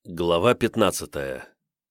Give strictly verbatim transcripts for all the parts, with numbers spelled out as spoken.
Глава пятнадцатая.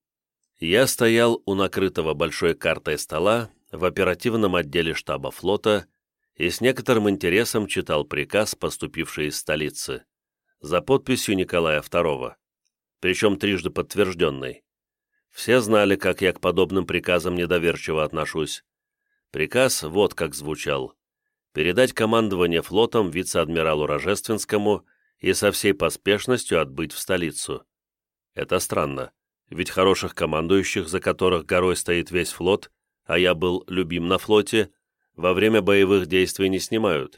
Я стоял у накрытого большой картой стола в оперативном отделе штаба флота и с некоторым интересом читал приказ, поступивший из столицы, за подписью Николая второго, причем трижды подтвержденный. Все знали, как я к подобным приказам недоверчиво отношусь. Приказ вот как звучал: передать командование флотом вице-адмиралу Рожественскому и со всей поспешностью отбыть в столицу. Это странно, ведь хороших командующих, за которых горой стоит весь флот, а я был любим на флоте, во время боевых действий не снимают,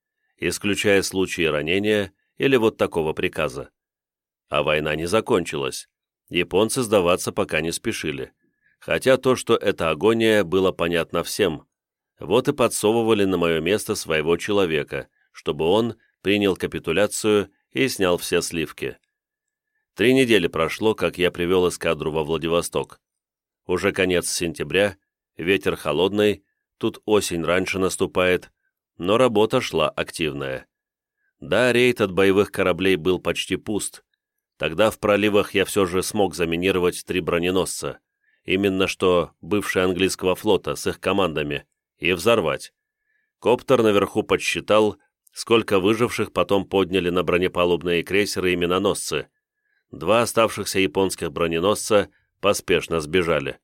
исключая случаи ранения или вот такого приказа. А война не закончилась, японцы сдаваться пока не спешили, хотя то, что это агония, было понятно всем. Вот и подсовывали на мое место своего человека, чтобы он принял капитуляцию и снял все сливки. Три недели прошло, как я привел эскадру во Владивосток. Уже конец сентября, ветер холодный, тут осень раньше наступает, но работа шла активная. Да, рейд от боевых кораблей был почти пуст. Тогда в проливах я все же смог заминировать три броненосца, именно что бывшие английского флота с их командами, и взорвать. Коптер наверху подсчитал, сколько выживших потом подняли на бронепалубные крейсеры и миноносцы. Два оставшихся японских броненосца поспешно сбежали.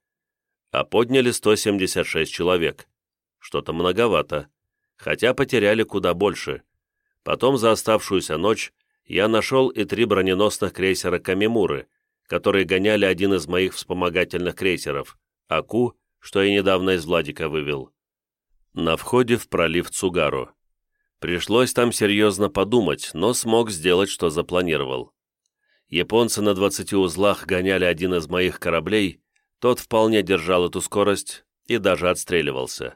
А подняли сто семьдесят шесть человек. Что-то многовато, хотя потеряли куда больше. Потом за оставшуюся ночь я нашел и три броненосных крейсера «Камимуры», которые гоняли один из моих вспомогательных крейсеров, «Аку», что я недавно из Владика вывел. На входе в пролив Цугару. Пришлось там серьезно подумать, но смог сделать, что запланировал. Японцы на двадцати узлах гоняли один из моих кораблей, тот вполне держал эту скорость и даже отстреливался.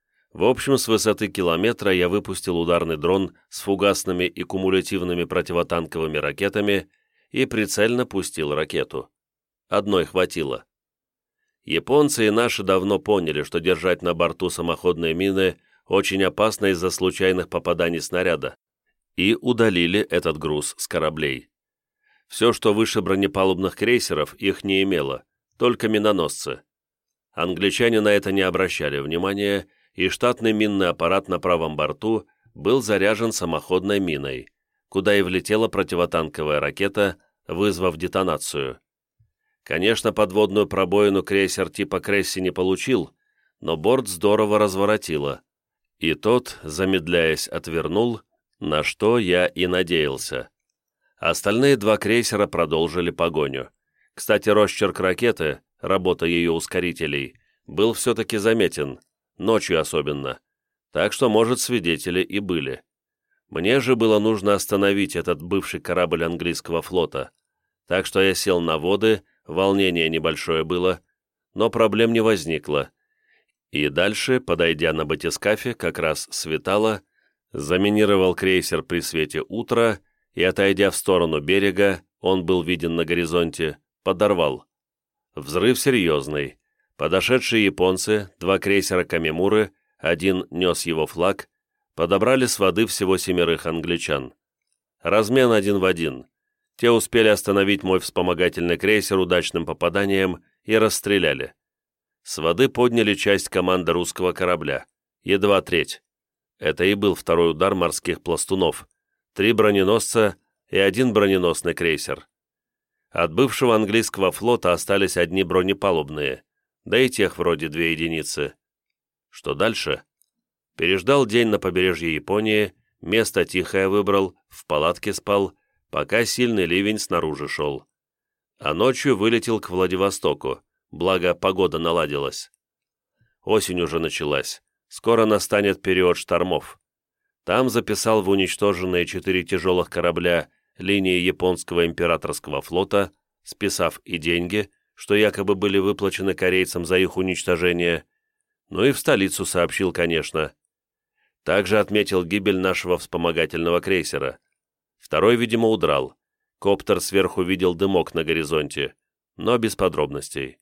В общем, с высоты километра я выпустил ударный дрон с фугасными и кумулятивными противотанковыми ракетами и прицельно пустил ракету. Одной хватило. Японцы и наши давно поняли, что держать на борту самоходные мины очень опасно из-за случайных попаданий снаряда, и удалили этот груз с кораблей. Все, что выше бронепалубных крейсеров, их не имело, только миноносцы. Англичане на это не обращали внимания, и штатный минный аппарат на правом борту был заряжен самоходной миной, куда и влетела противотанковая ракета, вызвав детонацию. Конечно, подводную пробоину крейсер типа Кресси не получил, но борт здорово разворотило, и тот, замедляясь, отвернул, на что я и надеялся. Остальные два крейсера продолжили погоню. Кстати, росчерк ракеты, работа ее ускорителей, был все-таки заметен, ночью особенно, так что, может, свидетели и были. Мне же было нужно остановить этот бывший корабль английского флота, так что я сел на воды, волнение небольшое было, но проблем не возникло. И дальше, подойдя на батискафе, как раз светало, заминировал крейсер при свете утра и, отойдя в сторону берега, он был виден на горизонте, подорвал. Взрыв серьезный. Подошедшие японцы, два крейсера «Камимуры», один нес его флаг, подобрали с воды всего семерых англичан. Размен один в один. Те успели остановить мой вспомогательный крейсер удачным попаданием и расстреляли. С воды подняли часть команды русского корабля, едва треть. Это и был второй удар морских пластунов. Три броненосца и один броненосный крейсер. От бывшего английского флота остались одни бронепалубные, да и тех вроде две единицы. Что дальше? Переждал день на побережье Японии, место тихое выбрал, в палатке спал, пока сильный ливень снаружи шел. А ночью вылетел к Владивостоку, благо погода наладилась. Осень уже началась, скоро настанет период штормов. Там записал в уничтоженные четыре тяжелых корабля линии японского императорского флота, списав и деньги, что якобы были выплачены корейцам за их уничтожение, ну и в столицу сообщил, конечно. Также отметил гибель нашего вспомогательного крейсера. Второй, видимо, удрал. Коптер сверху видел дымок на горизонте, но без подробностей.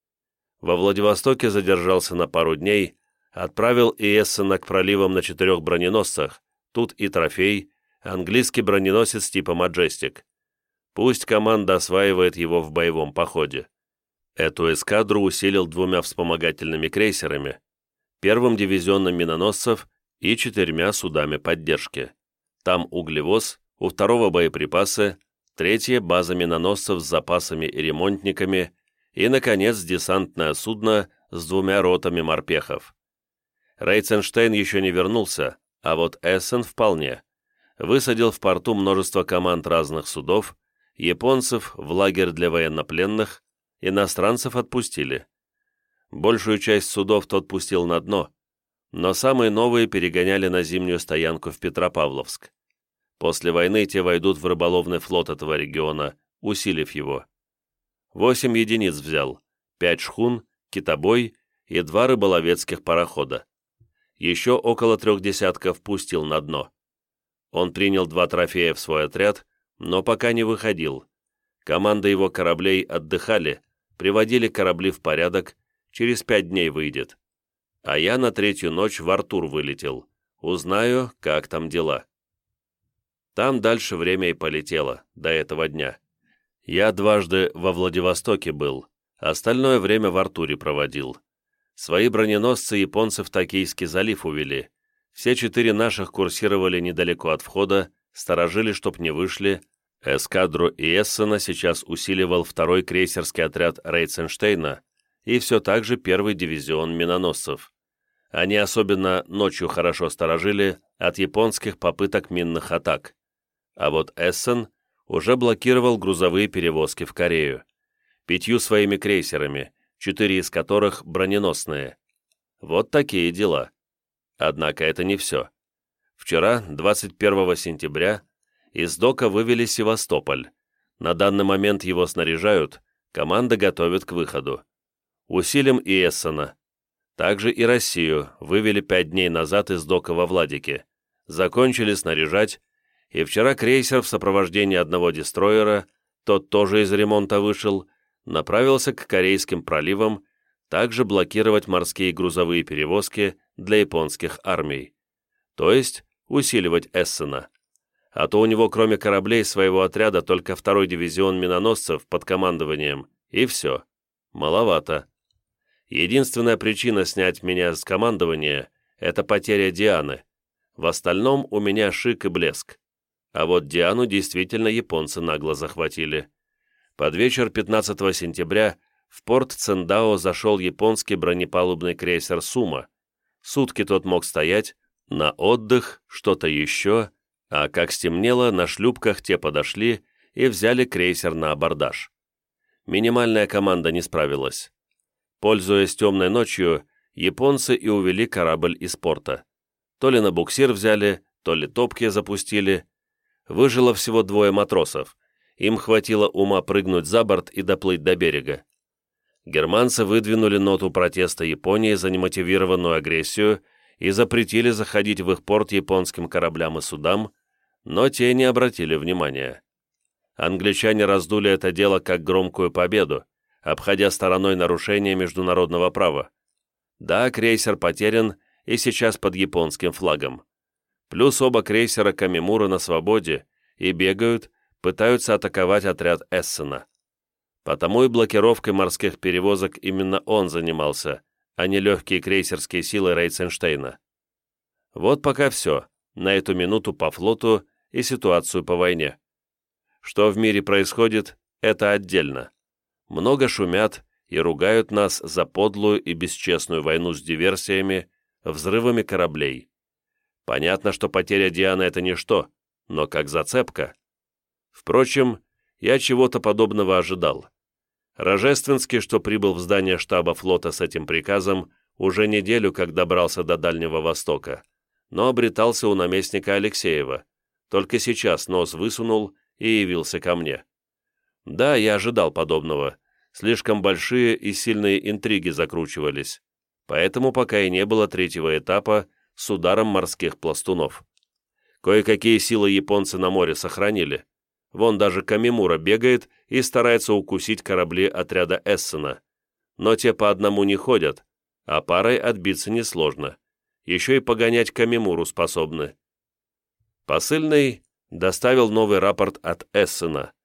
Во Владивостоке задержался на пару дней, отправил Иессена к проливам на четырех броненосцах, тут и трофей, английский броненосец типа «Маджестик». Пусть команда осваивает его в боевом походе. Эту эскадру усилил двумя вспомогательными крейсерами, первым дивизионом миноносцев и четырьмя судами поддержки. Там углевоз, у второго боеприпасы, третье – база миноносцев с запасами и ремонтниками, и, наконец, десантное судно с двумя ротами морпехов. Рейтсенштейн еще не вернулся, а вот Эссен вполне. Высадил в порту множество команд разных судов, японцев в лагерь для военнопленных, иностранцев отпустили. Большую часть судов тот пустил на дно, но самые новые перегоняли на зимнюю стоянку в Петропавловск. После войны те войдут в рыболовный флот этого региона, усилив его. Восемь единиц взял, пять шхун, китобой и два рыболовецких парохода. Еще около трех десятков пустил на дно. Он принял два трофея в свой отряд, но пока не выходил. Команда его кораблей отдыхали, приводили корабли в порядок, через пять дней выйдет. А я на третью ночь в Артур вылетел. Узнаю, как там дела. Там дальше время и полетело, до этого дня. Я дважды во Владивостоке был, остальное время в Артуре проводил. Свои броненосцы японцы в Токийский залив увели. Все четыре наших курсировали недалеко от входа, сторожили, чтоб не вышли. Эскадру и Эссена сейчас усиливал второй крейсерский отряд Рейтсенштейна и все так же первый дивизион миноносцев. Они особенно ночью хорошо сторожили от японских попыток минных атак. А вот Эссен уже блокировал грузовые перевозки в Корею. Пятью своими крейсерами, четыре из которых броненосные. Вот такие дела. Однако это не все. Вчера, двадцать первого сентября, из дока вывели Севастополь. На данный момент его снаряжают, команда готовит к выходу. Усилим и Эссена. Также и Россию вывели пять дней назад из дока во Владике. Закончили снаряжать, и вчера крейсер в сопровождении одного дестройера, тот тоже из ремонта вышел, направился к Корейским проливам, также блокировать морские грузовые перевозки для японских армий. То есть усиливать Эссена. А то у него кроме кораблей своего отряда только второй дивизион миноносцев под командованием, и все. Маловато. Единственная причина снять меня с командования – это потеря Дианы. В остальном у меня шик и блеск. А вот Диану действительно японцы нагло захватили. Под вечер пятнадцатого сентября в порт Циндао зашел японский бронепалубный крейсер «Сума». Сутки тот мог стоять, на отдых, что-то еще, а как стемнело, на шлюпках те подошли и взяли крейсер на абордаж. Минимальная команда не справилась. Пользуясь темной ночью, японцы и увели корабль из порта. То ли на буксир взяли, то ли топки запустили. Выжило всего двое матросов. Им хватило ума прыгнуть за борт и доплыть до берега. Германцы выдвинули ноту протеста Японии за немотивированную агрессию и запретили заходить в их порт японским кораблям и судам, но те не обратили внимания. Англичане раздули это дело как громкую победу, обходя стороной нарушения международного права. Да, крейсер потерян и сейчас под японским флагом. Плюс оба крейсера Камимура на свободе и бегают, пытаются атаковать отряд Эссена. Потому и блокировкой морских перевозок именно он занимался, а не легкие крейсерские силы Рейтсенштейна. Вот пока все, на эту минуту по флоту и ситуацию по войне. Что в мире происходит, это отдельно. Много шумят и ругают нас за подлую и бесчестную войну с диверсиями, взрывами кораблей. Понятно, что потеря Дианы — это ничто, но как зацепка. Впрочем, я чего-то подобного ожидал. Рожественский, что прибыл в здание штаба флота с этим приказом, уже неделю как добрался до Дальнего Востока, но обретался у наместника Алексеева, только сейчас нос высунул и явился ко мне. Да, я ожидал подобного, слишком большие и сильные интриги закручивались, поэтому пока и не было третьего этапа с ударом морских пластунов. Кое-какие силы японцы на море сохранили. Вон даже Камимура бегает и старается укусить корабли отряда Эссена. Но те по одному не ходят, а парой отбиться несложно. Еще и погонять Камимуру способны. Посыльный доставил новый рапорт от Эссена.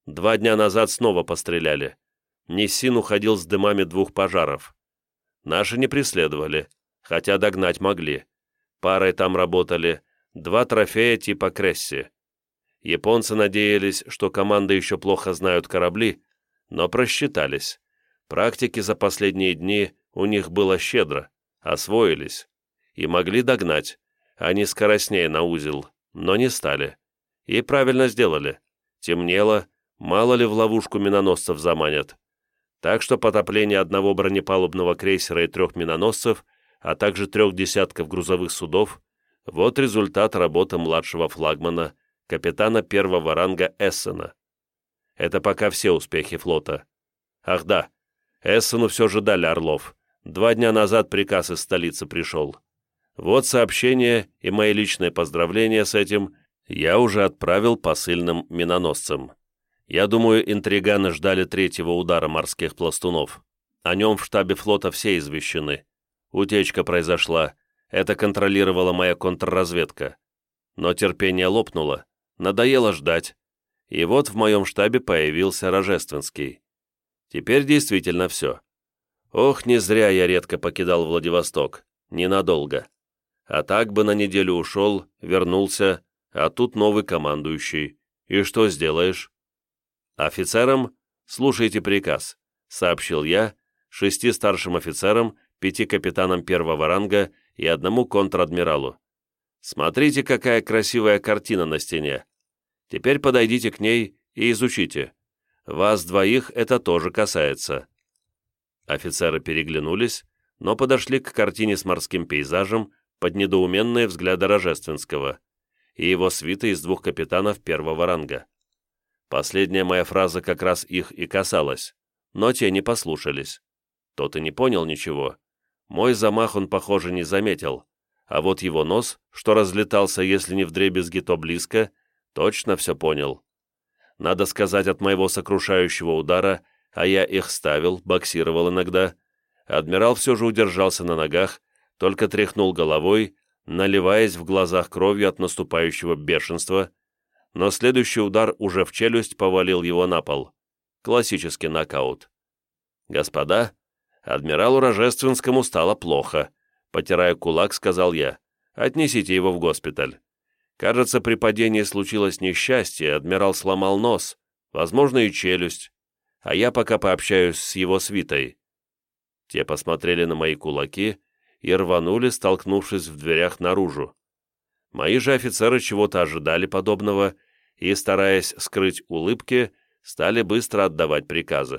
Два дня назад снова постреляли. Ниссин уходил с дымами двух пожаров. Наши не преследовали, хотя догнать могли. Парой там работали, два трофея типа Кресси. Японцы надеялись, что команды еще плохо знают корабли, но просчитались. Практики за последние дни у них было щедро, освоились. И могли догнать. Они скоростнее на узел, но не стали. И правильно сделали. Темнело, мало ли в ловушку миноносцев заманят. Так что потопление одного бронепалубного крейсера и трех миноносцев, а также трех десятков грузовых судов, вот результат работы младшего флагмана, капитана первого ранга Эссена. Это пока все успехи флота. Ах да, Эссену все же дали орлов. Два дня назад приказ из столицы пришел. Вот сообщение и мои личные поздравления с этим я уже отправил посыльным миноносцам. Я думаю, интриганы ждали третьего удара морских пластунов. О нем в штабе флота все извещены. Утечка произошла. Это контролировала моя контрразведка. Но терпение лопнуло. Надоело ждать. И вот в моем штабе появился Рожественский. Теперь действительно все. Ох, не зря я редко покидал Владивосток. Ненадолго. А так бы на неделю ушел, вернулся, а тут новый командующий. И что сделаешь? Офицерам слушайте приказ, сообщил я, шести старшим офицерам, пяти капитанам первого ранга и одному контр-адмиралу. Смотрите, какая красивая картина на стене. Теперь подойдите к ней и изучите. Вас двоих это тоже касается. Офицеры переглянулись, но подошли к картине с морским пейзажем под недоуменные взгляды Рожественского и его свиты из двух капитанов первого ранга. Последняя моя фраза как раз их и касалась, но те не послушались. Тот и не понял ничего. Мой замах он, похоже, не заметил, а вот его нос, что разлетался, если не вдребезги, то близко, точно все понял. Надо сказать, от моего сокрушающего удара, а я их ставил, боксировал иногда, адмирал все же удержался на ногах, только тряхнул головой, наливаясь в глазах кровью от наступающего бешенства, но следующий удар уже в челюсть повалил его на пол. Классический нокаут. «Господа, адмиралу Рожественскому стало плохо», — потирая кулак, сказал я. «Отнесите его в госпиталь. Кажется, при падении случилось несчастье, адмирал сломал нос, возможно, и челюсть, а я пока пообщаюсь с его свитой». Те посмотрели на мои кулаки и рванули, столкнувшись в дверях наружу. Мои же офицеры чего-то ожидали подобного и, стараясь скрыть улыбки, стали быстро отдавать приказы.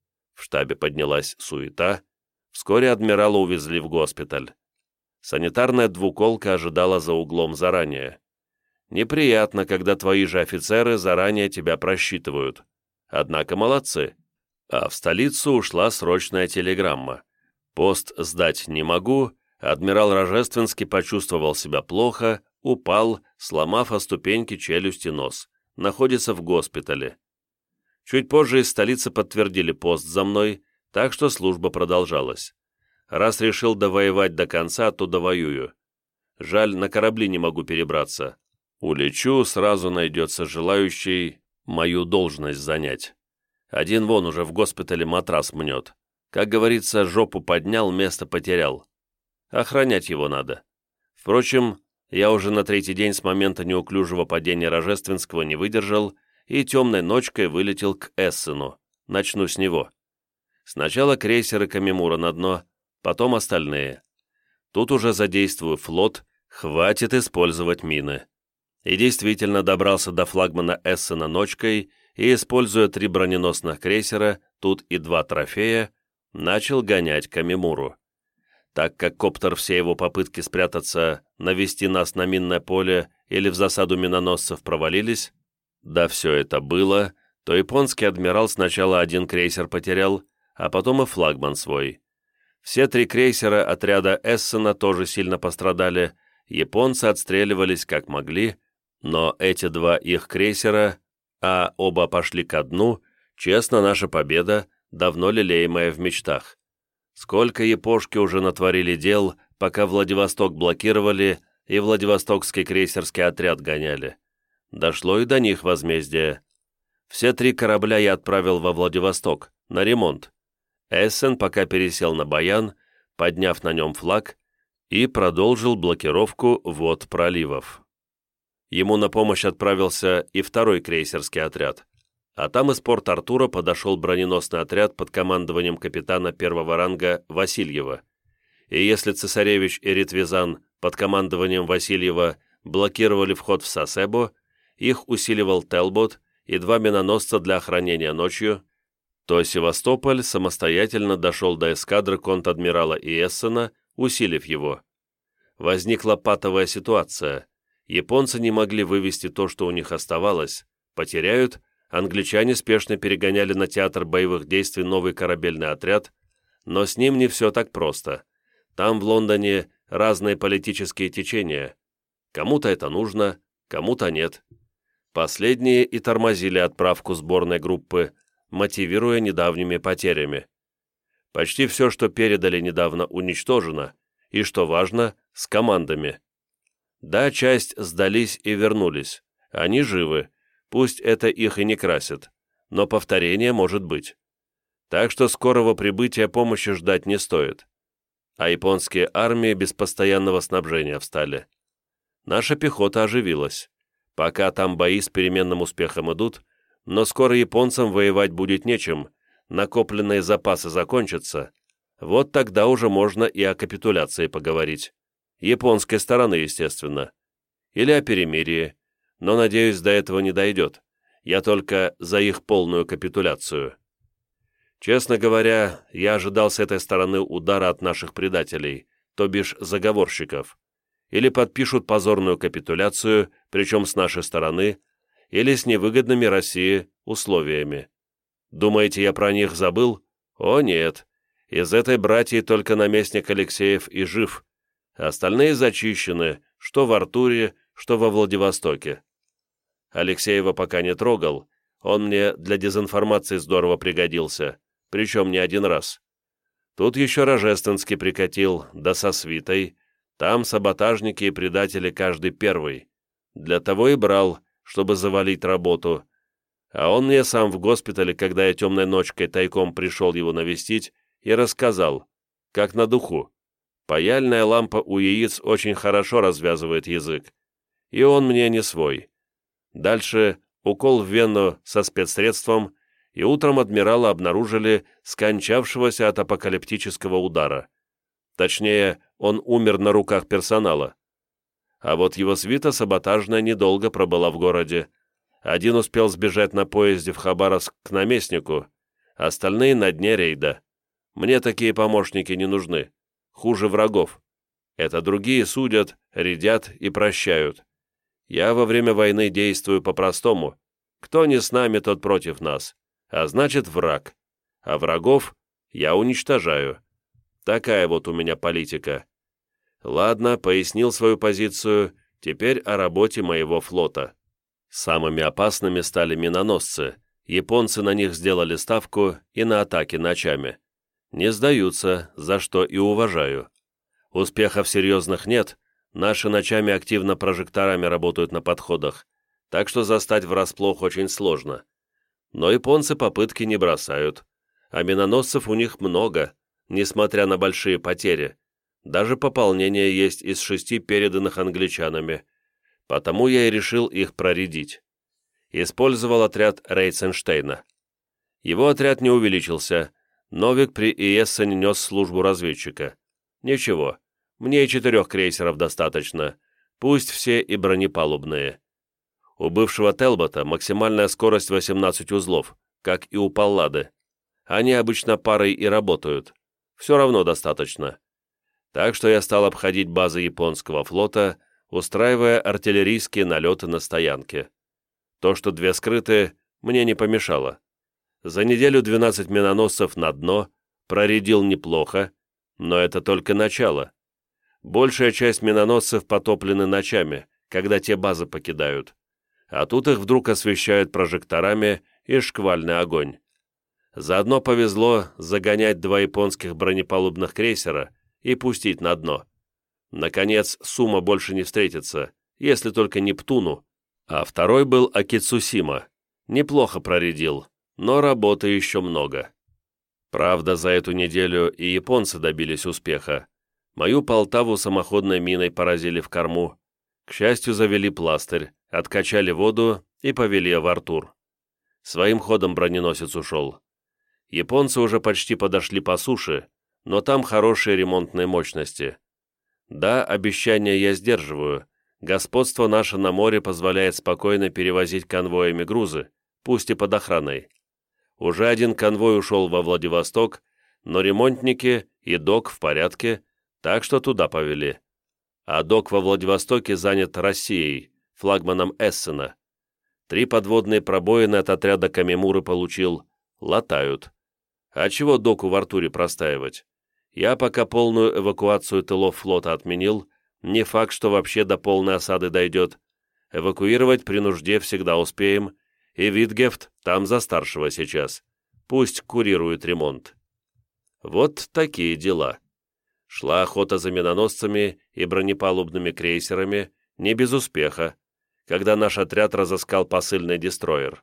В штабе поднялась суета, вскоре адмирала увезли в госпиталь. Санитарная двуколка ожидала за углом заранее. Неприятно, когда твои же офицеры заранее тебя просчитывают. Однако молодцы. А в столицу ушла срочная телеграмма. Пост сдать не могу, адмирал Рожественский почувствовал себя плохо, упал, сломав о ступеньки челюсть и нос. Находится в госпитале. Чуть позже из столицы подтвердили пост за мной, так что служба продолжалась. Раз решил довоевать до конца, то довоюю. Жаль, на корабли не могу перебраться. Улечу, сразу найдется желающий мою должность занять. Один вон уже в госпитале матрас мнет. Как говорится, жопу поднял, место потерял. Охранять его надо. Впрочем, я уже на третий день с момента неуклюжего падения Рожественского не выдержал и темной ночкой вылетел к Эссену. Начну с него. Сначала крейсеры Камимура на дно, потом остальные. Тут уже задействую флот, хватит использовать мины. И действительно добрался до флагмана Эссена ночкой и, используя три броненосных крейсера, тут и два трофея, начал гонять Камимуру. Так как коптер все его попытки спрятаться, навести нас на минное поле или в засаду миноносцев провалились, да все это было, то японский адмирал сначала один крейсер потерял, а потом и флагман свой. Все три крейсера отряда Эссена тоже сильно пострадали, японцы отстреливались как могли, но эти два их крейсера, а оба пошли ко дну, честно, наша победа, давно лелеемая в мечтах. Сколько япошки уже натворили дел, пока Владивосток блокировали и Владивостокский крейсерский отряд гоняли. Дошло и до них возмездие. Все три корабля я отправил во Владивосток, на ремонт. Эссен пока пересел на Баян, подняв на нем флаг, и продолжил блокировку вод проливов. Ему на помощь отправился и второй крейсерский отряд, а там из Порт-Артура подошел броненосный отряд под командованием капитана первого ранга Васильева, и если цесаревич и Ритвизан под командованием Васильева блокировали вход в Сасебо, их усиливал Телбот и два миноносца для охранения ночью, то Севастополь самостоятельно дошел до эскадры конт-адмирала Иессена, усилив его. Возникла патовая ситуация. Японцы не могли вывести то, что у них оставалось. Потеряют, англичане спешно перегоняли на театр боевых действий новый корабельный отряд, но с ним не все так просто. Там в Лондоне разные политические течения. Кому-то это нужно, кому-то нет. Последние и тормозили отправку сборной группы, мотивируя недавними потерями. Почти все, что передали недавно, уничтожено, и, что важно, с командами. Да, часть сдались и вернулись. Они живы, пусть это их и не красит, но повторение может быть. Так что скорого прибытия помощи ждать не стоит. А японские армии без постоянного снабжения встали. Наша пехота оживилась. Пока там бои с переменным успехом идут, но скоро японцам воевать будет нечем, накопленные запасы закончатся. Вот тогда уже можно и о капитуляции поговорить. Японской стороны, естественно. Или о перемирии, но, надеюсь, до этого не дойдет. Я только за их полную капитуляцию. Честно говоря, я ожидал с этой стороны удара от наших предателей, то бишь заговорщиков. Или подпишут позорную капитуляцию, причем с нашей стороны, или с невыгодными России условиями. Думаете, я про них забыл? О, нет. Из этой братьи только наместник Алексеев и жив. Остальные зачищены, что в Артуре, что во Владивостоке. Алексеева пока не трогал, он мне для дезинформации здорово пригодился, причем не один раз. Тут еще Рожественский прикатил, да со свитой. Там саботажники и предатели каждый первый. Для того и брал, чтобы завалить работу. А он мне сам в госпитале, когда я темной ночкой тайком пришел его навестить, и рассказал, как на духу. Паяльная лампа у яиц очень хорошо развязывает язык. И он мне не свой. Дальше укол в вену со спецсредством, и утром адмирала обнаружили скончавшегося от апокалиптического удара. Точнее, он умер на руках персонала. А вот его свита саботажная недолго пробыла в городе. Один успел сбежать на поезде в Хабаровск к наместнику, остальные на дне рейда. Мне такие помощники не нужны. Хуже врагов. Это другие судят, рядят и прощают. Я во время войны действую по-простому. Кто не с нами, тот против нас. А значит, враг. А врагов я уничтожаю. Такая вот у меня политика. Ладно, пояснил свою позицию, теперь о работе моего флота. Самыми опасными стали миноносцы. Японцы на них сделали ставку и на атаки ночами. Не сдаются, за что и уважаю. Успехов серьезных нет, наши ночами активно прожекторами работают на подходах, так что застать врасплох очень сложно. Но японцы попытки не бросают, а миноносцев у них много, несмотря на большие потери. Даже пополнение есть из шести переданных англичанами, потому я и решил их проредить. Использовал отряд Рейтсенштейна. Его отряд не увеличился, Новик при Иессене нес службу разведчика. Ничего, мне и четырех крейсеров достаточно, пусть все и бронепалубные. У бывшего Телбота максимальная скорость восемнадцать узлов, как и у Паллады. Они обычно парой и работают. Все равно достаточно. Так что я стал обходить базы японского флота, устраивая артиллерийские налеты на стоянке. То, что две скрыты, мне не помешало. За неделю двенадцать миноносцев на дно, проредил неплохо, но это только начало. Большая часть миноносцев потоплены ночами, когда те базы покидают. А тут их вдруг освещают прожекторами и шквальный огонь. Заодно повезло загонять два японских бронепалубных крейсера и пустить на дно. Наконец, Сума больше не встретится, если только Нептуну, а второй был Акицусима. Неплохо проредил, но работы еще много. Правда, за эту неделю и японцы добились успеха. Мою Полтаву самоходной миной поразили в корму. К счастью, завели пластырь, откачали воду и повели в Артур. Своим ходом броненосец ушел. Японцы уже почти подошли по суше, но там хорошие ремонтные мощности. Да, обещания я сдерживаю. Господство наше на море позволяет спокойно перевозить конвоями грузы, пусть и под охраной. Уже один конвой ушел во Владивосток, но ремонтники и док в порядке, так что туда повели. А док во Владивостоке занят Россией, флагманом Эссена. Три подводные пробоины от отряда Камимуры получил, латают. А чего доку в Артуре простаивать? Я пока полную эвакуацию тылов флота отменил, не факт, что вообще до полной осады дойдет. Эвакуировать при нужде всегда успеем, и Витгефт там за старшего сейчас. Пусть курирует ремонт. Вот такие дела. Шла охота за миноносцами и бронепалубными крейсерами, не без успеха, когда наш отряд разыскал посыльный дестройер.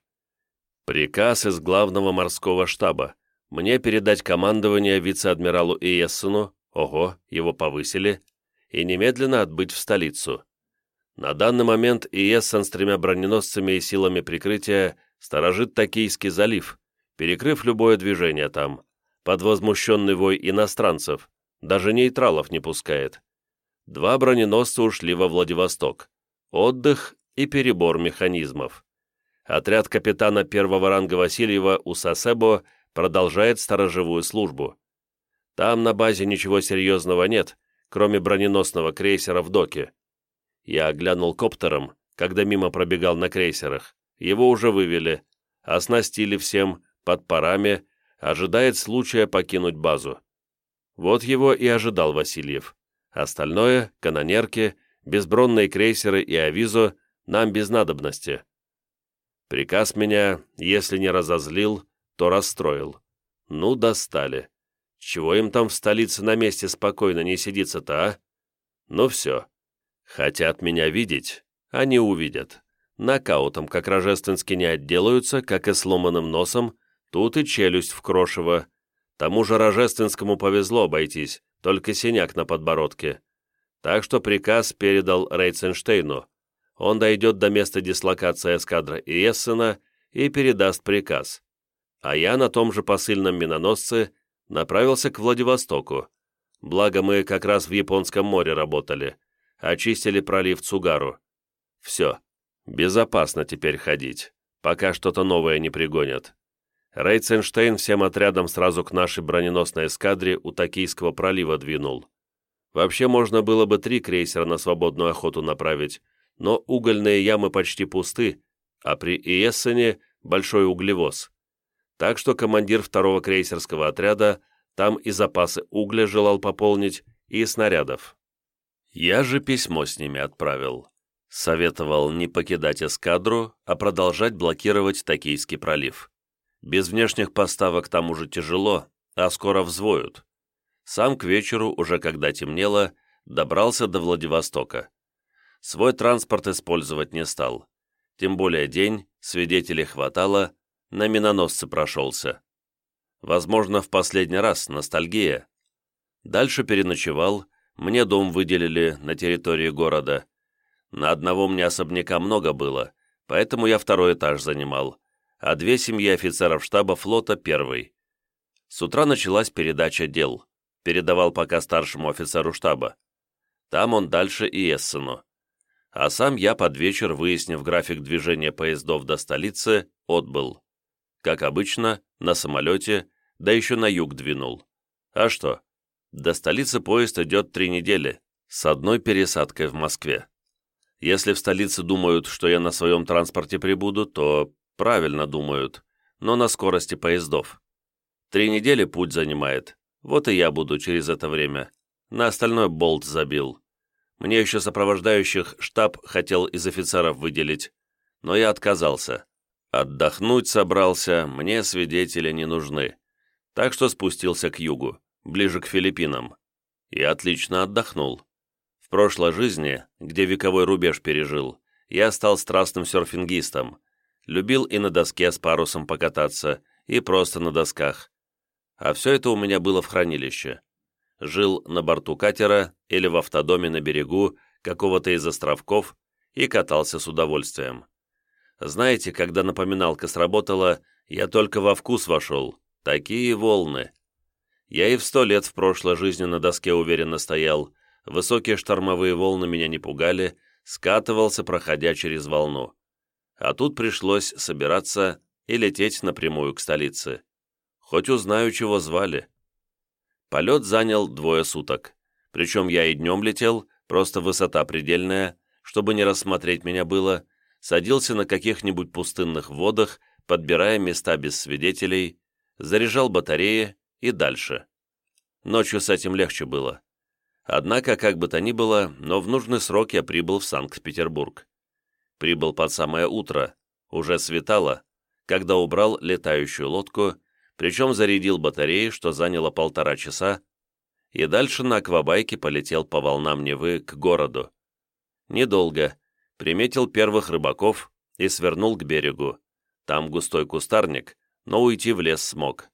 Приказ из главного морского штаба. Мне передать командование вице-адмиралу Иессену, ого, его повысили, и немедленно отбыть в столицу. На данный момент Иессен с тремя броненосцами и силами прикрытия сторожит Токийский залив, перекрыв любое движение там, под возмущенный вой иностранцев, даже нейтралов не пускает. Два броненосца ушли во Владивосток. Отдых и перебор механизмов. Отряд капитана первого ранга Васильева у Сасебо продолжает сторожевую службу. Там на базе ничего серьезного нет, кроме броненосного крейсера в доке. Я глянул коптером, когда мимо пробегал на крейсерах. Его уже вывели, оснастили всем, под парами, ожидает случая покинуть базу. Вот его и ожидал Васильев. Остальное, канонерки, безбронные крейсеры и авизо нам без надобности. Приказ меня, если не разозлил, то расстроил. Ну, достали. Чего им там в столице на месте спокойно не сидится-то, а? Ну все. Хотят меня видеть, они увидят. Нокаутом, как рожественски не отделаются, как и сломанным носом, тут и челюсть в крошево. Тому же Рожественскому повезло обойтись, только синяк на подбородке. Так что приказ передал Рейценштейну. Он дойдет до места дислокации эскадры Иессена и передаст приказ. А я на том же посыльном миноносце направился к Владивостоку. Благо мы как раз в Японском море работали. Очистили пролив Цугару. Все. Безопасно теперь ходить, пока что-то новое не пригонят. Рейценштейн всем отрядом сразу к нашей броненосной эскадре у Токийского пролива двинул. Вообще можно было бы три крейсера на свободную охоту направить, но угольные ямы почти пусты, а при Иессене большой углевоз. Так что командир второго крейсерского отряда там и запасы угля желал пополнить, и снарядов. Я же письмо с ними отправил. Советовал не покидать эскадру, а продолжать блокировать Токийский пролив. Без внешних поставок там уже тяжело, а скоро взвоют. Сам к вечеру, уже когда темнело, добрался до Владивостока. Свой транспорт использовать не стал. Тем более день, свидетелей хватало, на миноносце прошелся. Возможно, в последний раз, ностальгия. Дальше переночевал, мне дом выделили на территории города. На одного мне особняка много было, поэтому я второй этаж занимал, а две семьи офицеров штаба флота первый. С утра началась передача дел. Передавал пока старшему офицеру штаба. Там он дальше и Эссену. А сам я под вечер, выяснив график движения поездов до столицы, отбыл. Как обычно, на самолете, да еще на юг двинул. А что? До столицы поезд идет три недели, с одной пересадкой в Москве. Если в столице думают, что я на своем транспорте прибуду, то правильно думают, но на скорости поездов. Три недели путь занимает, вот и я буду через это время. На остальное болт забил. Мне еще сопровождающих штаб хотел из офицеров выделить, но я отказался. Отдохнуть собрался, мне свидетели не нужны. Так что спустился к югу, ближе к Филиппинам. И отлично отдохнул. В прошлой жизни, где вековой рубеж пережил, я стал страстным серфингистом. Любил и на доске с парусом покататься, и просто на досках. А все это у меня было в хранилище. Жил на борту катера или в автодоме на берегу какого-то из островков и катался с удовольствием. Знаете, когда напоминалка сработала, я только во вкус вошел. Такие волны. Я и в сто лет в прошлой жизни на доске уверенно стоял. Высокие штормовые волны меня не пугали, скатывался, проходя через волну. А тут пришлось собираться и лететь напрямую к столице. Хоть узнаю, чего звали. Полет занял двое суток. Причем я и днем летел, просто высота предельная, чтобы не рассмотреть меня было, садился на каких-нибудь пустынных водах, подбирая места без свидетелей, заряжал батареи и дальше. Ночью с этим легче было. Однако, как бы то ни было, но в нужный срок я прибыл в Санкт-Петербург. Прибыл под самое утро, уже светало, когда убрал летающую лодку, причем зарядил батареи, что заняло полтора часа, и дальше на аквабайке полетел по волнам Невы к городу. Недолго. Приметил первых рыбаков и свернул к берегу. Там густой кустарник, но уйти в лес смог.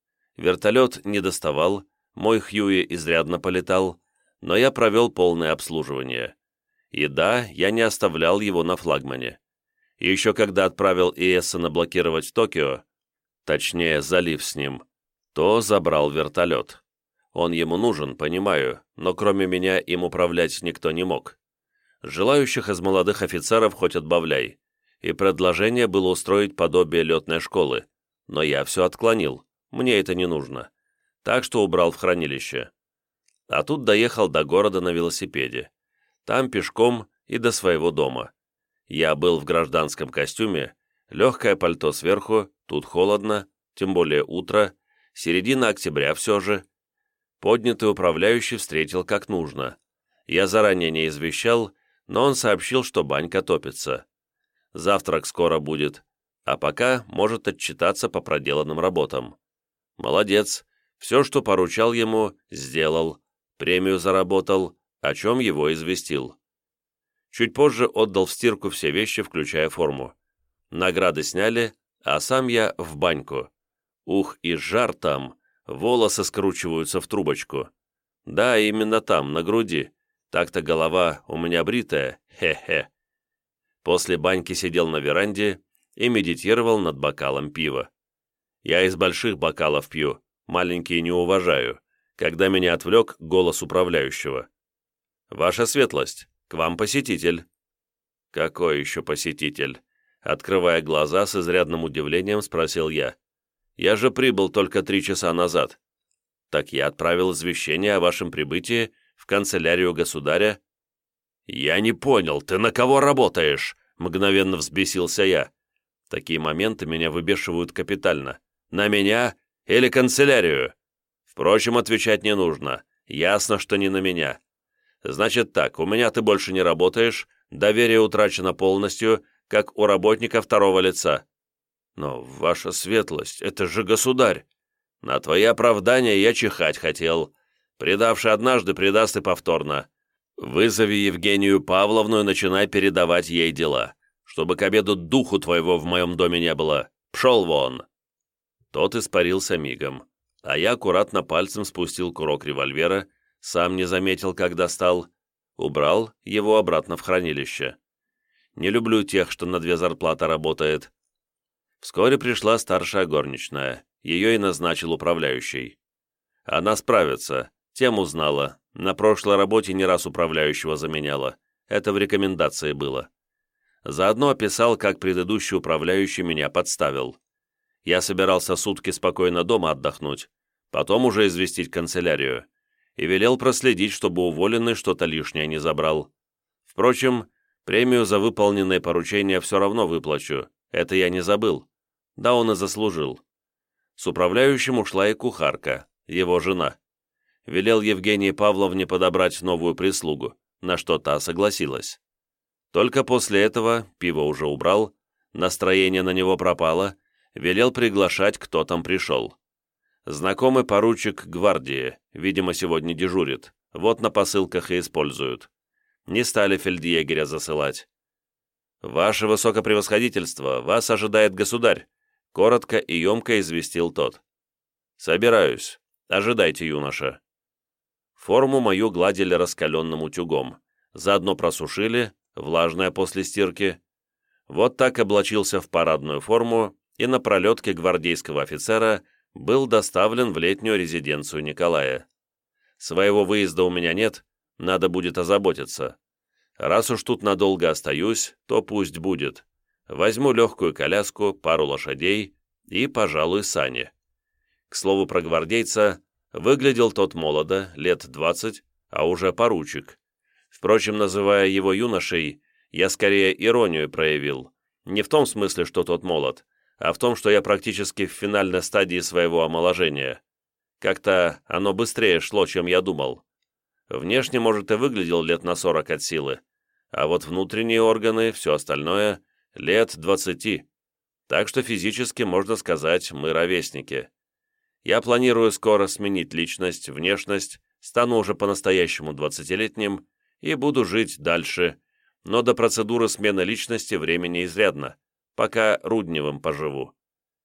Вертолет не доставал, мой Хьюи изрядно полетал, но я провел полное обслуживание. И да, я не оставлял его на флагмане. И еще когда отправил Иэссена блокировать Токио, точнее, залив с ним, то забрал вертолет. Он ему нужен, понимаю, но кроме меня им управлять никто не мог. Желающих из молодых офицеров хоть отбавляй, и предложение было устроить подобие летной школы, но я все отклонил, мне это не нужно, так что убрал в хранилище. А тут доехал до города на велосипеде, там пешком и до своего дома. Я был в гражданском костюме, легкое пальто сверху, тут холодно, тем более утро, середина октября все же. Поднятый управляющий встретил как нужно. Я заранее не извещал, но он сообщил, что банька топится. Завтрак скоро будет, а пока может отчитаться по проделанным работам. Молодец, все, что поручал ему, сделал, премию заработал, о чем его известил. Чуть позже отдал в стирку все вещи, включая форму. Награды сняли, а сам я в баньку. Ух, и жар там, волосы скручиваются в трубочку. Да, именно там, на груди. Так-то голова у меня бритая, хе-хе. После баньки сидел на веранде и медитировал над бокалом пива. Я из больших бокалов пью, маленькие не уважаю, когда меня отвлек голос управляющего. «Ваша светлость, к вам посетитель». «Какой еще посетитель?» Открывая глаза, с изрядным удивлением спросил я. «Я же прибыл только три часа назад». «Так я отправил извещение о вашем прибытии в канцелярию государя». «Я не понял, ты на кого работаешь?» Мгновенно взбесился я. Такие моменты меня выбешивают капитально. На меня или канцелярию? Впрочем, отвечать не нужно. Ясно, что не на меня. Значит так, у меня ты больше не работаешь, доверие утрачено полностью, как у работника второго лица. Но, ваша светлость, это же государь. На твои оправдания я чихать хотел. Предавший однажды, предаст и повторно. Вызови Евгению Павловну и начинай передавать ей дела, чтобы к обеду духу твоего в моем доме не было. Пшел вон!» Тот испарился мигом, а я аккуратно пальцем спустил курок револьвера, сам не заметил, как достал, убрал его обратно в хранилище. Не люблю тех, что на две зарплаты работает. Вскоре пришла старшая горничная, ее и назначил управляющий. Она справится, тему знала, на прошлой работе не раз управляющего заменяла, это в рекомендации было. Заодно описал, как предыдущий управляющий меня подставил. Я собирался сутки спокойно дома отдохнуть, потом уже известить канцелярию, и велел проследить, чтобы уволенный что-то лишнее не забрал. Впрочем, премию за выполненные поручения все равно выплачу, это я не забыл. Да он и заслужил. С управляющим ушла и кухарка, его жена. Велел Евгении Павловне подобрать новую прислугу, на что та согласилась. Только после этого пиво уже убрал, настроение на него пропало, велел приглашать, кто там пришел. Знакомый поручик гвардии, видимо, сегодня дежурит, вот на посылках и используют. Не стали фельдъегеря засылать. «Ваше высокопревосходительство, вас ожидает государь», — коротко и емко известил тот. «Собираюсь. Ожидайте, юноша». Форму мою гладили раскаленным утюгом, заодно просушили, влажная после стирки. Вот так облачился в парадную форму и на пролетке гвардейского офицера был доставлен в летнюю резиденцию Николая. Своего выезда у меня нет, надо будет озаботиться. Раз уж тут надолго остаюсь, то пусть будет. Возьму легкую коляску, пару лошадей и, пожалуй, сани. К слову про гвардейца, выглядел тот молодо, лет двадцать, а уже поручик. Впрочем, называя его юношей, я скорее иронию проявил. Не в том смысле, что тот молод, а в том, что я практически в финальной стадии своего омоложения. Как-то оно быстрее шло, чем я думал. Внешне, может, и выглядел лет на сорок от силы, а вот внутренние органы, все остальное, лет двадцати. Так что физически, можно сказать, мы ровесники. Я планирую скоро сменить личность, внешность, стану уже по-настоящему двадцатилетним и буду жить дальше, но до процедуры смены личности времени изрядно, пока Рудневым поживу.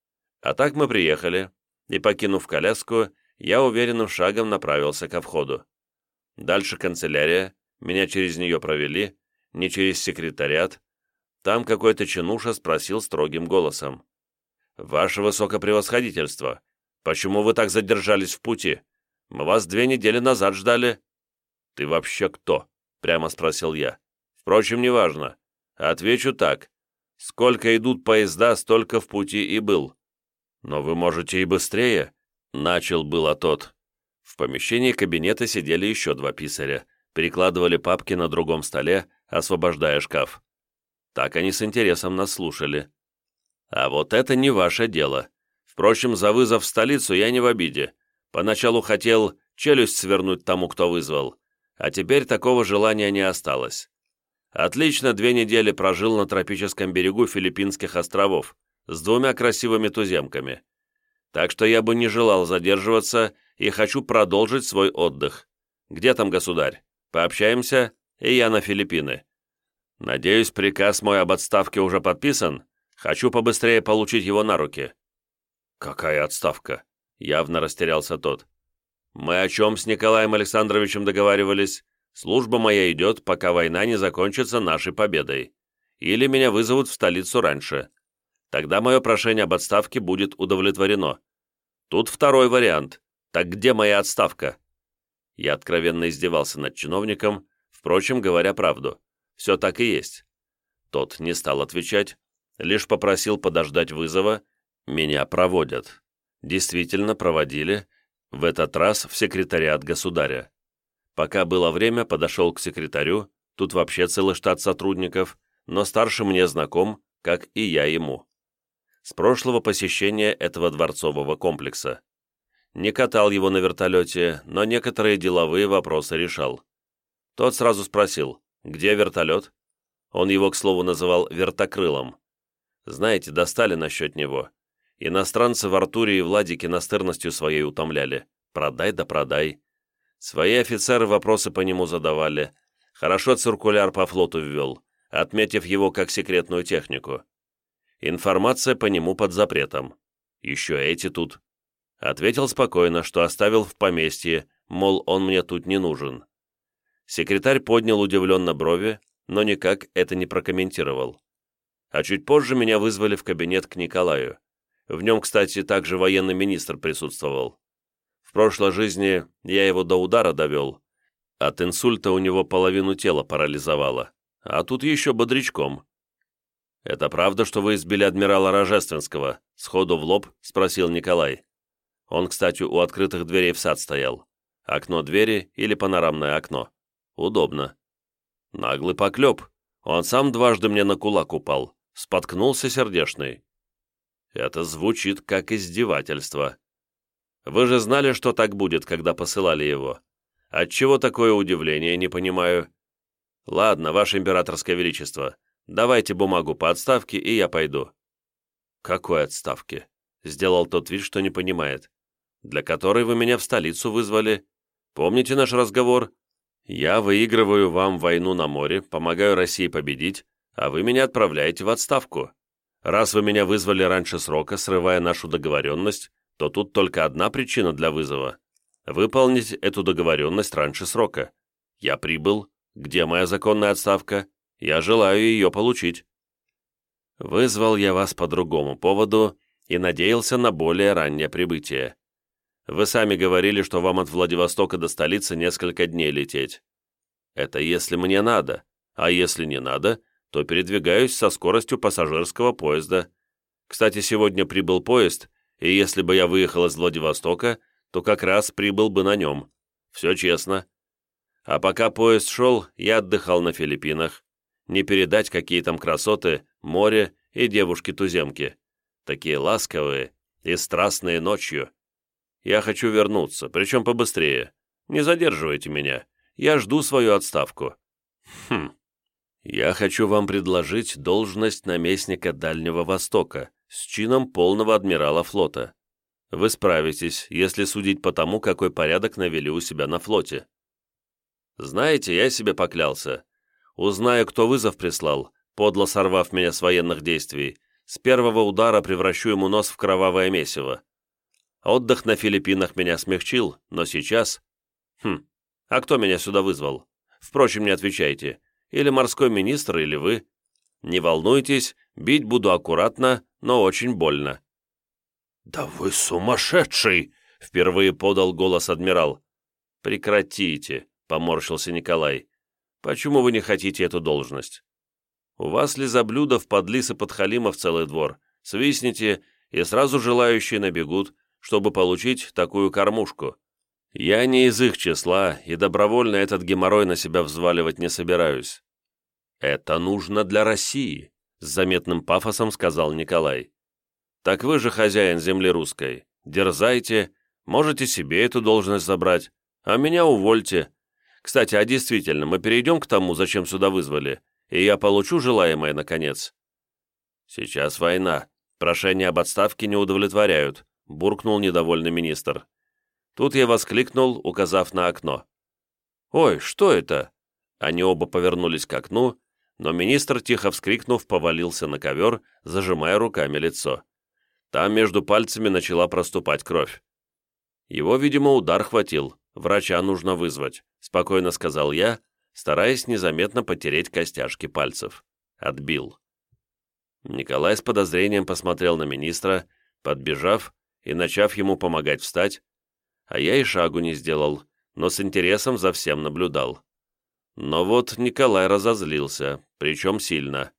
А так мы приехали, и, покинув коляску, я уверенным шагом направился ко входу. Дальше канцелярия, меня через нее провели, не через секретариат. Там какой-то чинуша спросил строгим голосом. «Ваше высокопревосходительство, почему вы так задержались в пути? Мы вас две недели назад ждали». «Ты вообще кто?» — прямо спросил я. «Впрочем, неважно. Отвечу так. Сколько идут поезда, столько в пути и был». «Но вы можете и быстрее», — начал было тот. В помещении кабинета сидели еще два писаря, перекладывали папки на другом столе, освобождая шкаф. Так они с интересом нас слушали. «А вот это не ваше дело. Впрочем, за вызов в столицу я не в обиде. Поначалу хотел челюсть свернуть тому, кто вызвал, а теперь такого желания не осталось. Отлично две недели прожил на тропическом берегу Филиппинских островов с двумя красивыми туземками. Так что я бы не желал задерживаться и хочу продолжить свой отдых. Где там государь? Пообщаемся, и я на Филиппины. Надеюсь, приказ мой об отставке уже подписан? Хочу побыстрее получить его на руки». «Какая отставка?» — явно растерялся тот. «Мы о чем с Николаем Александровичем договаривались? Служба моя идет, пока война не закончится нашей победой. Или меня вызовут в столицу раньше. Тогда мое прошение об отставке будет удовлетворено. Тут второй вариант. Так где моя отставка?» Я откровенно издевался над чиновником, впрочем, говоря правду. Все так и есть. Тот не стал отвечать, лишь попросил подождать вызова. Меня проводят. Действительно проводили, в этот раз в секретариат государя. Пока было время, подошел к секретарю, тут вообще целый штат сотрудников, но старший мне знаком, как и я ему. С прошлого посещения этого дворцового комплекса. Не катал его на вертолете, но некоторые деловые вопросы решал. Тот сразу спросил, где вертолет? Он его, к слову, называл вертокрылом. Знаете, достали насчет него. Иностранцы в Артуре и Владике настырностью своей утомляли. Продай да продай. Свои офицеры вопросы по нему задавали. Хорошо циркуляр по флоту ввел, отметив его как секретную технику. Информация по нему под запретом. Еще эти тут. Ответил спокойно, что оставил в поместье, мол, он мне тут не нужен. Секретарь поднял удивленно брови, но никак это не прокомментировал. А чуть позже меня вызвали в кабинет к Николаю. В нем, кстати, также военный министр присутствовал. В прошлой жизни я его до удара довел. От инсульта у него половину тела парализовало. А тут еще бодрячком. «Это правда, что вы избили адмирала Рожественского?» Сходу в лоб спросил Николай. Он, кстати, у открытых дверей в сад стоял. Окно двери или панорамное окно. Удобно. Наглый поклеп. Он сам дважды мне на кулак упал. Споткнулся сердешный. Это звучит как издевательство. Вы же знали, что так будет, когда посылали его. Отчего такое удивление, не понимаю. Ладно, ваше императорское величество, давайте бумагу по отставке, и я пойду. Какой отставке? Сделал тот вид, что не понимает. Для которой вы меня в столицу вызвали. Помните наш разговор? Я выигрываю вам войну на море, помогаю России победить, а вы меня отправляете в отставку. Раз вы меня вызвали раньше срока, срывая нашу договоренность, то тут только одна причина для вызова. Выполнить эту договоренность раньше срока. Я прибыл. Где моя законная отставка? Я желаю ее получить. Вызвал я вас по другому поводу и надеялся на более раннее прибытие. Вы сами говорили, что вам от Владивостока до столицы несколько дней лететь. Это если мне надо, а если не надо, то передвигаюсь со скоростью пассажирского поезда. Кстати, сегодня прибыл поезд, и если бы я выехал из Владивостока, то как раз прибыл бы на нем. Все честно. А пока поезд шел, я отдыхал на Филиппинах. Не передать, какие там красоты, море и девушки-туземки. Такие ласковые и страстные ночью. Я хочу вернуться, причем побыстрее. Не задерживайте меня. Я жду свою отставку. Хм. Я хочу вам предложить должность наместника Дальнего Востока с чином полного адмирала флота. Вы справитесь, если судить по тому, какой порядок навели у себя на флоте. Знаете, я себе поклялся. Узнаю, кто вызов прислал, подло сорвав меня с военных действий, с первого удара превращу ему нос в кровавое месиво. Отдых на Филиппинах меня смягчил, но сейчас... Хм, а кто меня сюда вызвал? Впрочем, не отвечайте. Или морской министр, или вы. Не волнуйтесь, бить буду аккуратно, но очень больно». «Да вы сумасшедший!» — впервые подал голос адмирал. «Прекратите», — поморщился Николай. «Почему вы не хотите эту должность? У вас лизоблюдов, подлис и подхалимов целый двор. Свистните, и сразу желающие набегут, чтобы получить такую кормушку. Я не из их числа, и добровольно этот геморрой на себя взваливать не собираюсь». «Это нужно для России», — с заметным пафосом сказал Николай. «Так вы же хозяин земли русской. Дерзайте, можете себе эту должность забрать, а меня увольте. Кстати, а действительно, мы перейдем к тому, зачем сюда вызвали, и я получу желаемое, наконец». «Сейчас война. Прошения об отставке не удовлетворяют», — буркнул недовольный министр. Тут я воскликнул, указав на окно. «Ой, что это?» Они оба повернулись к окну, но министр, тихо вскрикнув, повалился на ковер, зажимая руками лицо. Там между пальцами начала проступать кровь. «Его, видимо, удар хватил. Врача нужно вызвать», — спокойно сказал я, стараясь незаметно потереть костяшки пальцев. Отбил. Николай с подозрением посмотрел на министра, подбежав и начав ему помогать встать, а я и шагу не сделал, но с интересом за всем наблюдал. Но вот Николай разозлился, причем сильно.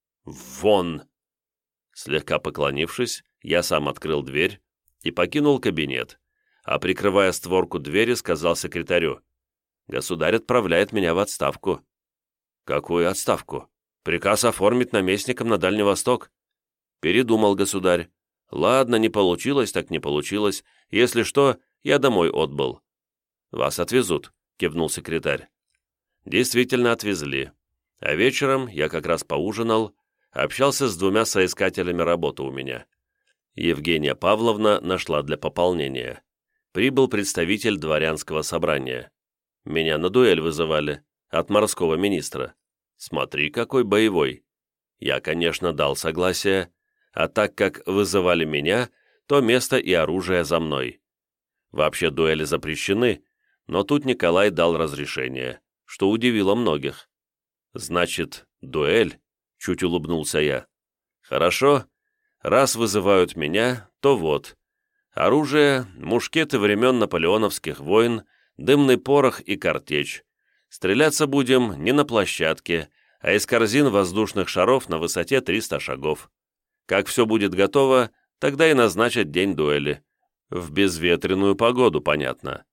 «Вон!» Слегка поклонившись, я сам открыл дверь и покинул кабинет, а, прикрывая створку двери, сказал секретарю: «Государь отправляет меня в отставку». «Какую отставку? Приказ оформить наместником на Дальний Восток». «Передумал, государь. Ладно, не получилось, так не получилось. Если что, я домой отбыл». «Вас отвезут», — кивнул секретарь. Действительно отвезли. А вечером я как раз поужинал, общался с двумя соискателями работы у меня. Евгения Павловна нашла для пополнения. Прибыл представитель дворянского собрания. Меня на дуэль вызывали, от морского министра. Смотри, какой боевой. Я, конечно, дал согласие, а так как вызывали меня, то место и оружие за мной. Вообще дуэли запрещены, но тут Николай дал разрешение, что удивило многих. «Значит, дуэль?» — чуть улыбнулся я. «Хорошо. Раз вызывают меня, то вот. Оружие, мушкеты времен наполеоновских войн, дымный порох и картечь. Стреляться будем не на площадке, а из корзин воздушных шаров на высоте триста шагов. Как все будет готово, тогда и назначат день дуэли. В безветренную погоду, понятно».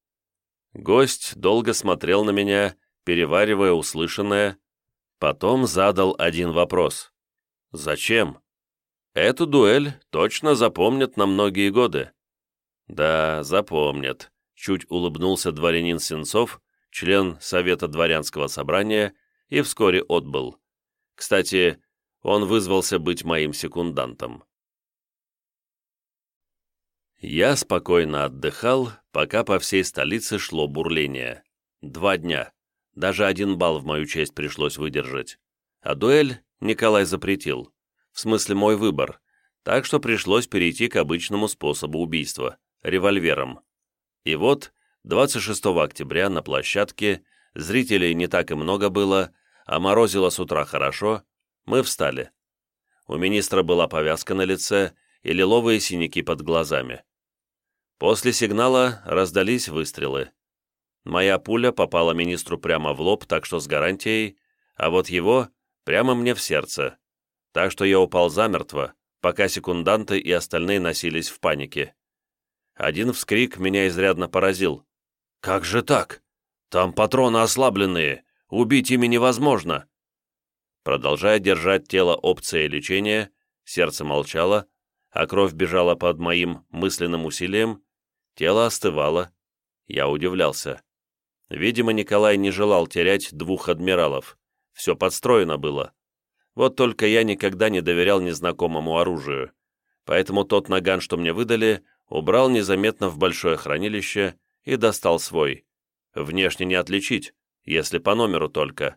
Гость долго смотрел на меня, переваривая услышанное, потом задал один вопрос. «Зачем?» «Эту дуэль точно запомнят на многие годы». «Да, запомнят», — чуть улыбнулся дворянин Сенцов, член Совета дворянского собрания, и вскоре отбыл. Кстати, он вызвался быть моим секундантом. Я спокойно отдыхал, пока по всей столице шло бурление. Два дня. Даже один балл в мою честь пришлось выдержать. А дуэль Николай запретил. В смысле, мой выбор. Так что пришлось перейти к обычному способу убийства – револьвером. И вот, двадцать шестого октября на площадке, зрителей не так и много было, а морозило с утра хорошо, мы встали. У министра была повязка на лице и лиловые синяки под глазами. После сигнала раздались выстрелы. Моя пуля попала министру прямо в лоб, так что с гарантией, а вот его прямо мне в сердце, так что я упал замертво, пока секунданты и остальные носились в панике. Один вскрик меня изрядно поразил. «Как же так? Там патроны ослабленные, убить ими невозможно!» Продолжая держать тело опцией лечения, сердце молчало, а кровь бежала под моим мысленным усилием, тело остывало. Я удивлялся. Видимо, Николай не желал терять двух адмиралов. Все подстроено было. Вот только я никогда не доверял незнакомому оружию. Поэтому тот наган, что мне выдали, убрал незаметно в большое хранилище и достал свой. Внешне не отличить, если по номеру только.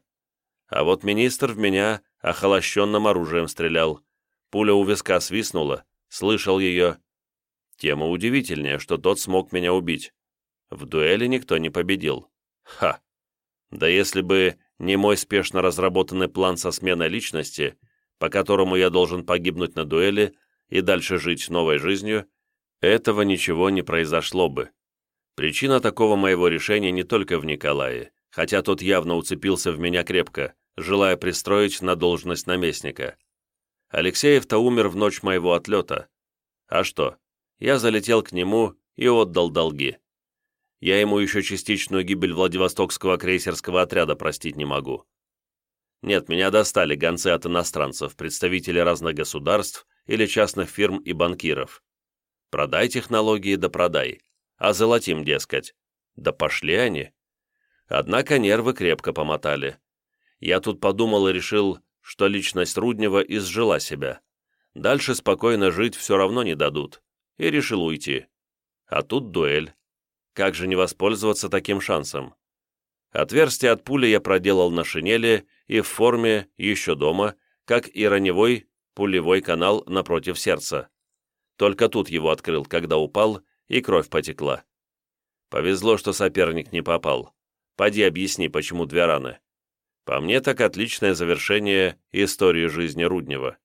А вот министр в меня охолощенным оружием стрелял. Пуля у виска свистнула, слышал ее. Тема удивительнее, что тот смог меня убить. В дуэли никто не победил. Ха! Да если бы не мой спешно разработанный план со сменой личности, по которому я должен погибнуть на дуэли и дальше жить новой жизнью, этого ничего не произошло бы. Причина такого моего решения не только в Николае, хотя тот явно уцепился в меня крепко, желая пристроить на должность наместника. Алексеев-то умер в ночь моего отлета. А что? Я залетел к нему и отдал долги. Я ему еще частичную гибель Владивостокского крейсерского отряда простить не могу. Нет, меня достали гонцы от иностранцев, представители разных государств или частных фирм и банкиров. Продай технологии, да продай. А золотим, дескать. Да пошли они. Однако нервы крепко помотали. Я тут подумал и решил, что личность Руднева изжила себя. Дальше спокойно жить все равно не дадут. И решил уйти. А тут дуэль. Как же не воспользоваться таким шансом? Отверстие от пули я проделал на шинели и в форме еще дома, как и раневой пулевой канал напротив сердца. Только тут его открыл, когда упал, и кровь потекла. Повезло, что соперник не попал. Поди объясни, почему две раны. По мне, так отличное завершение истории жизни Руднева.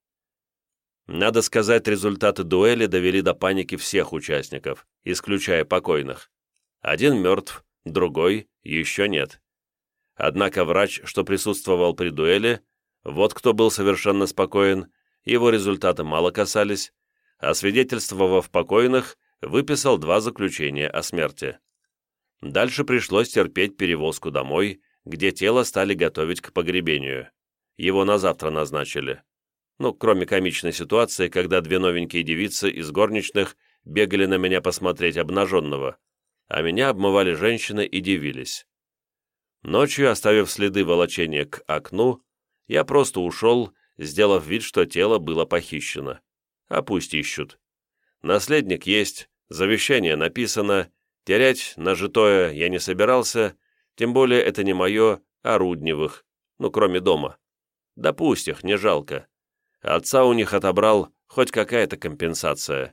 Надо сказать, результаты дуэли довели до паники всех участников, исключая покойных. Один мертв, другой еще нет. Однако врач, что присутствовал при дуэли, вот кто был совершенно спокоен, его результаты мало касались, а свидетельствовав покойных, выписал два заключения о смерти. Дальше пришлось терпеть перевозку домой, где тело стали готовить к погребению. Его на завтра назначили. Ну, кроме комичной ситуации, когда две новенькие девицы из горничных бегали на меня посмотреть обнаженного, а меня обмывали женщины и дивились. Ночью, оставив следы волочения к окну, я просто ушел, сделав вид, что тело было похищено. А пусть ищут. Наследник есть, завещание написано, терять нажитое я не собирался, тем более это не мое, а Рудневых, ну, кроме дома. Да пусть их, не жалко. Отца у них отобрал хоть какая-то компенсация.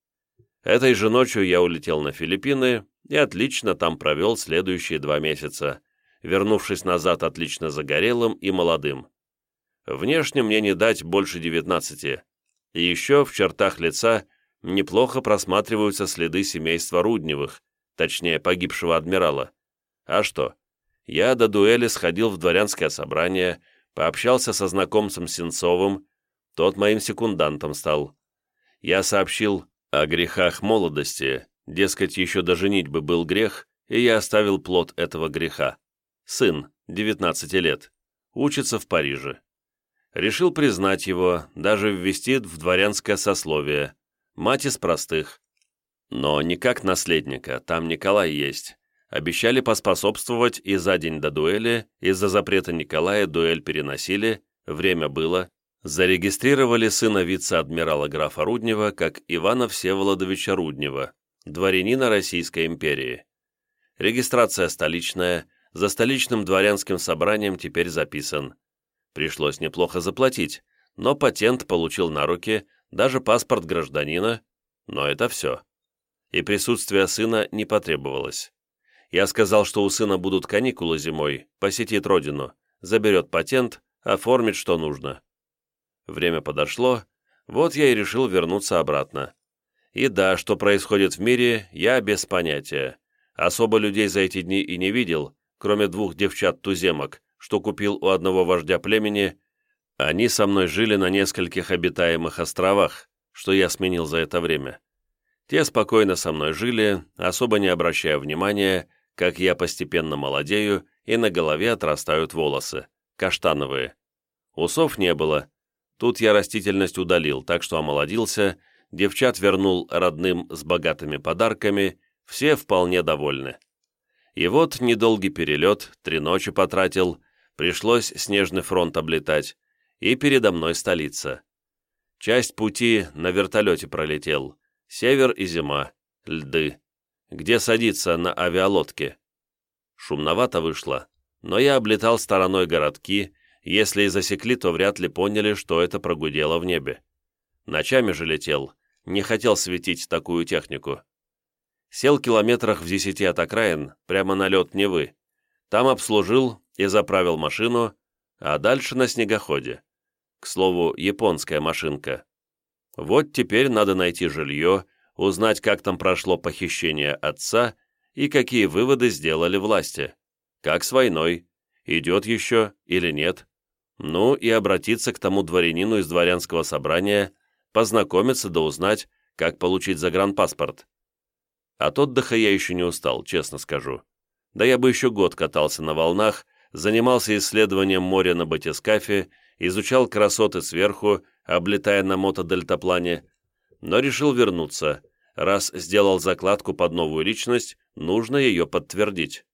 Этой же ночью я улетел на Филиппины и отлично там провел следующие два месяца, вернувшись назад отлично загорелым и молодым. Внешне мне не дать больше девятнадцати, и еще в чертах лица неплохо просматриваются следы семейства Рудневых, точнее погибшего адмирала. А что? Я до дуэли сходил в дворянское собрание, пообщался со знакомцем Сенцовым, тот моим секундантом стал. Я сообщил о грехах молодости, дескать, еще до женитьбы был грех, и я оставил плод этого греха. Сын, девятнадцати лет, учится в Париже. Решил признать его, даже ввести в дворянское сословие. Мать из простых. Но не как наследника, там Николай есть. Обещали поспособствовать и за день до дуэли, из-за запрета Николая дуэль переносили, время было. Зарегистрировали сына вице-адмирала графа Руднева как Ивана Всеволодовича Руднева, дворянина Российской империи. Регистрация столичная, за столичным дворянским собранием теперь записан. Пришлось неплохо заплатить, но патент получил на руки, даже паспорт гражданина, но это все. И присутствие сына не потребовалось. Я сказал, что у сына будут каникулы зимой, посетит родину, заберет патент, оформит, что нужно. Время подошло, вот я и решил вернуться обратно. И да, что происходит в мире, я без понятия. Особо людей за эти дни и не видел, кроме двух девчат-туземок, что купил у одного вождя племени. Они со мной жили на нескольких обитаемых островах, что я сменил за это время. Те спокойно со мной жили, особо не обращая внимания, как я постепенно молодею и на голове отрастают волосы, каштановые. Усов не было. Тут я растительность удалил, так что омолодился, девчат вернул родным с богатыми подарками, все вполне довольны. И вот недолгий перелет, три ночи потратил, пришлось снежный фронт облетать, и передо мной столица. Часть пути на вертолете пролетел, север и зима, льды. Где садиться на авиалодке? Шумновато вышло, но я облетал стороной городки, если и засекли, то вряд ли поняли, что это прогудело в небе. Ночами же летел, не хотел светить такую технику. Сел километрах в десяти от окраин, прямо на лед Невы. Там обслужил и заправил машину, а дальше на снегоходе. К слову, японская машинка. Вот теперь надо найти жилье, узнать, как там прошло похищение отца и какие выводы сделали власти. Как с войной, идет еще или нет. Ну и обратиться к тому дворянину из дворянского собрания, познакомиться да узнать, как получить загранпаспорт. От отдыха я еще не устал, честно скажу. Да я бы еще год катался на волнах, занимался исследованием моря на батискафе, изучал красоты сверху, облетая на мотодельтаплане, но решил вернуться. Раз сделал закладку под новую личность, нужно ее подтвердить.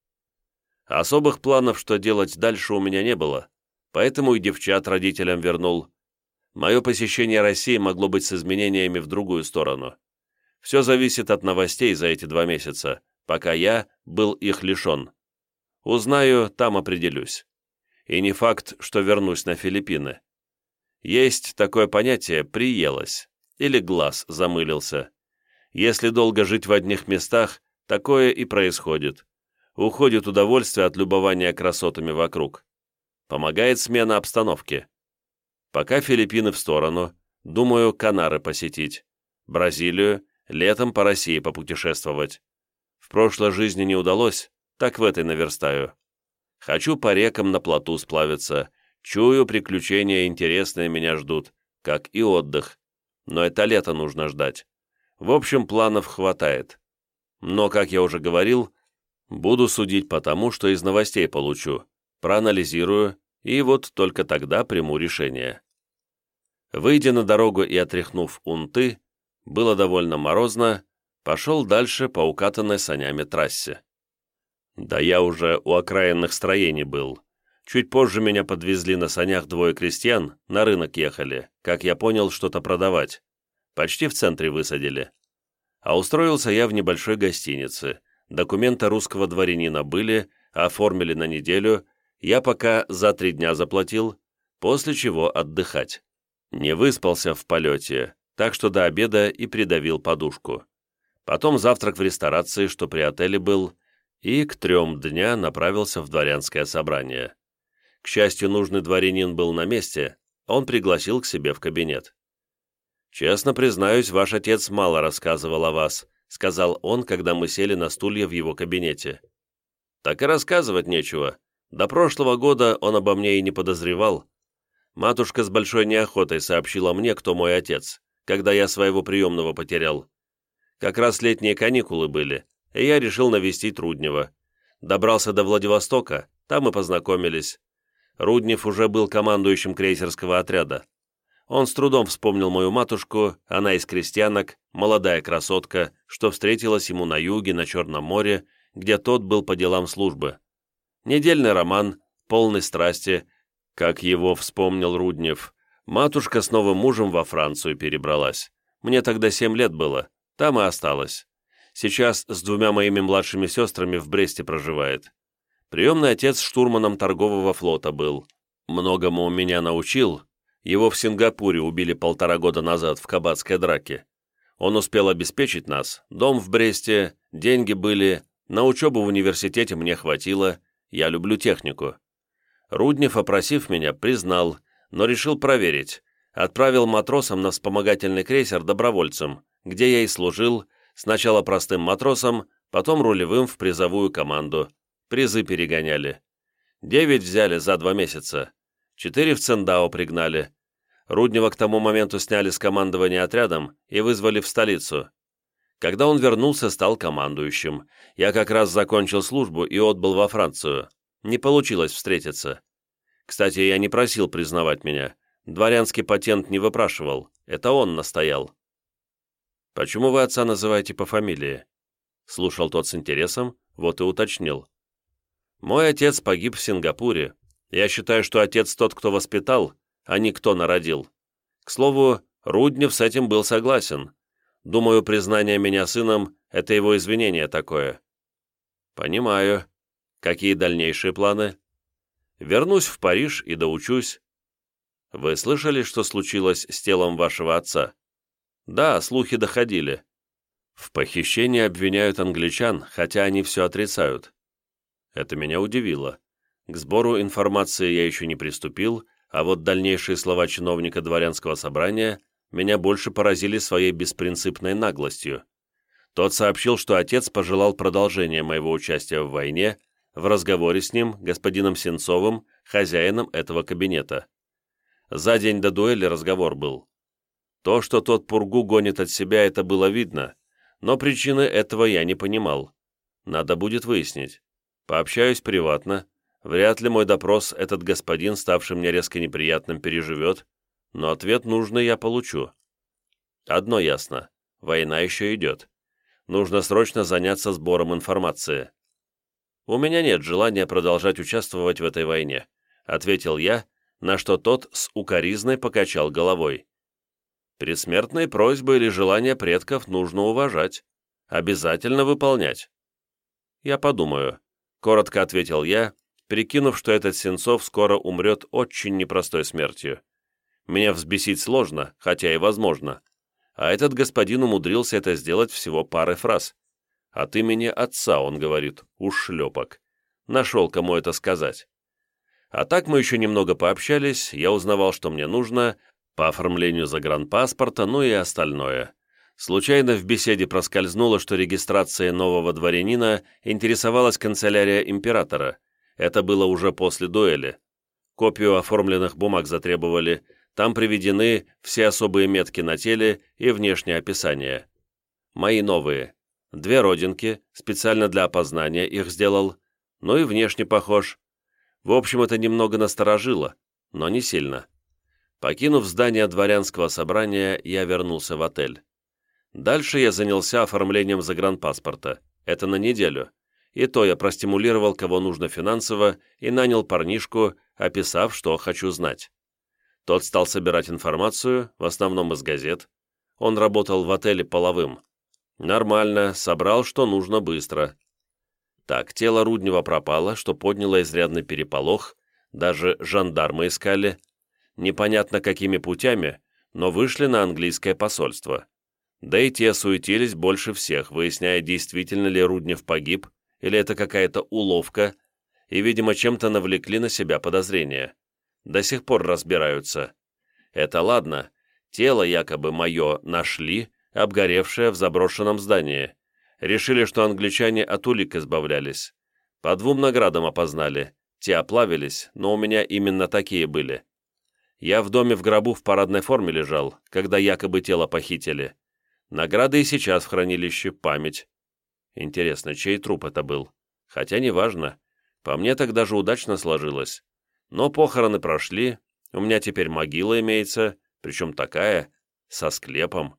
Особых планов, что делать дальше, у меня не было, поэтому и девчат родителям вернул. Мое посещение России могло быть с изменениями в другую сторону. Все зависит от новостей за эти два месяца, пока я был их лишен. Узнаю, там определюсь. И не факт, что вернусь на Филиппины. Есть такое понятие «приелось» или «глаз замылился». Если долго жить в одних местах, такое и происходит. Уходит удовольствие от любования красотами вокруг. Помогает смена обстановки. Пока Филиппины в сторону, думаю, Канары посетить. Бразилию, летом по России попутешествовать. В прошлой жизни не удалось, так в этой наверстаю. Хочу по рекам на плоту сплавиться. Чую, приключения интересные меня ждут, как и отдых. Но это лето нужно ждать. В общем, планов хватает. Но, как я уже говорил, буду судить по тому, что из новостей получу, проанализирую, и вот только тогда приму решение. Выйдя на дорогу и отряхнув унты, было довольно морозно, пошел дальше по укатанной санями трассе. Да я уже у окраинных строений был. Чуть позже меня подвезли на санях двое крестьян, на рынок ехали, как я понял, что-то продавать. Почти в центре высадили. А устроился я в небольшой гостинице. Документы русского дворянина были, оформили на неделю, я пока за три дня заплатил, после чего отдыхать. Не выспался в полете, так что до обеда и придавил подушку. Потом завтрак в ресторации, что при отеле был, и к трем дня направился в дворянское собрание. К счастью, нужный дворянин был на месте, он пригласил к себе в кабинет. «Честно признаюсь, ваш отец мало рассказывал о вас», сказал он, когда мы сели на стулья в его кабинете. «Так и рассказывать нечего. До прошлого года он обо мне и не подозревал. Матушка с большой неохотой сообщила мне, кто мой отец, когда я своего приемного потерял. Как раз летние каникулы были, и я решил навестить Руднева. Добрался до Владивостока, там и познакомились. Руднев уже был командующим крейсерского отряда. Он с трудом вспомнил мою матушку, она из крестьянок, молодая красотка, что встретилась ему на юге, на Черном море, где тот был по делам службы. Недельный роман, полный страсти, как его вспомнил Руднев. Матушка с новым мужем во Францию перебралась. Мне тогда семь лет было, там и осталась. Сейчас с двумя моими младшими сестрами в Бресте проживает. Приемный отец штурманом торгового флота был. многому меня научил. Его в Сингапуре убили полтора года назад в кабацкой драке. Он успел обеспечить нас, дом в Бресте, деньги были, на учебу в университете мне хватило, я люблю технику. Руднев, опросив меня, признал, но решил проверить. Отправил матросом на вспомогательный крейсер добровольцем, где я и служил, сначала простым матросом, потом рулевым в призовую команду. Призы перегоняли. Девять взяли за два месяца. Четыре в Циндао пригнали. Руднева к тому моменту сняли с командования отрядом и вызвали в столицу. Когда он вернулся, стал командующим. Я как раз закончил службу и отбыл во Францию. Не получилось встретиться. Кстати, я не просил признавать меня. Дворянский патент не выпрашивал. Это он настоял. «Почему вы отца называете по фамилии?» Слушал тот с интересом, вот и уточнил. «Мой отец погиб в Сингапуре. Я считаю, что отец тот, кто воспитал, а не кто народил. К слову, Руднев с этим был согласен. Думаю, признание меня сыном – это его извинение такое». «Понимаю. Какие дальнейшие планы?» «Вернусь в Париж и доучусь». «Вы слышали, что случилось с телом вашего отца?» «Да, слухи доходили. В похищении обвиняют англичан, хотя они все отрицают». Это меня удивило. К сбору информации я еще не приступил, а вот дальнейшие слова чиновника дворянского собрания меня больше поразили своей беспринципной наглостью. Тот сообщил, что отец пожелал продолжения моего участия в войне в разговоре с ним, господином Сенцовым, хозяином этого кабинета. За день до дуэли разговор был. То, что тот пургу гонит от себя, это было видно, но причины этого я не понимал. Надо будет выяснить. Пообщаюсь приватно. Вряд ли мой допрос этот господин, ставший мне резко неприятным, переживет, но ответ нужный я получу. Одно ясно. Война еще идет. Нужно срочно заняться сбором информации. «У меня нет желания продолжать участвовать в этой войне», ответил я, на что тот с укоризной покачал головой. «Предсмертные просьбы или желания предков нужно уважать. Обязательно выполнять». «Я подумаю», — коротко ответил я, прикинув, что этот Сенцов скоро умрет очень непростой смертью. Меня взбесить сложно, хотя и возможно. А этот господин умудрился это сделать всего парой фраз. «От имени отца», — он говорит, — «ушлепок». Нашел, кому это сказать. А так мы еще немного пообщались, я узнавал, что мне нужно, по оформлению загранпаспорта, ну и остальное. Случайно в беседе проскользнуло, что регистрацией нового дворянина интересовалась канцелярия императора. Это было уже после дуэли. Копию оформленных бумаг затребовали, там приведены все особые метки на теле и внешнее описание. Мои новые. Две родинки, специально для опознания их сделал, ну и внешне похож. В общем, это немного насторожило, но не сильно. Покинув здание дворянского собрания, я вернулся в отель. Дальше я занялся оформлением загранпаспорта. Это на неделю. И то я простимулировал, кого нужно финансово, и нанял парнишку, описав, что хочу знать. Тот стал собирать информацию, в основном из газет. Он работал в отеле половым. Нормально, собрал, что нужно быстро. Так, тело Руднева пропало, что подняло изрядный переполох, даже жандармы искали. Непонятно какими путями, но вышли на английское посольство. Да и те суетились больше всех, выясняя, действительно ли Руднев погиб, или это какая-то уловка, и, видимо, чем-то навлекли на себя подозрения. До сих пор разбираются. Это ладно, тело якобы мое нашли, обгоревшее в заброшенном здании. Решили, что англичане от улик избавлялись. По двум наградам опознали. Те оплавились, но у меня именно такие были. Я в доме в гробу в парадной форме лежал, когда якобы тело похитили. Награды и сейчас в хранилище, память. Интересно, чей труп это был? Хотя неважно. По мне так даже удачно сложилось. Но похороны прошли, у меня теперь могила имеется, причем такая, со склепом.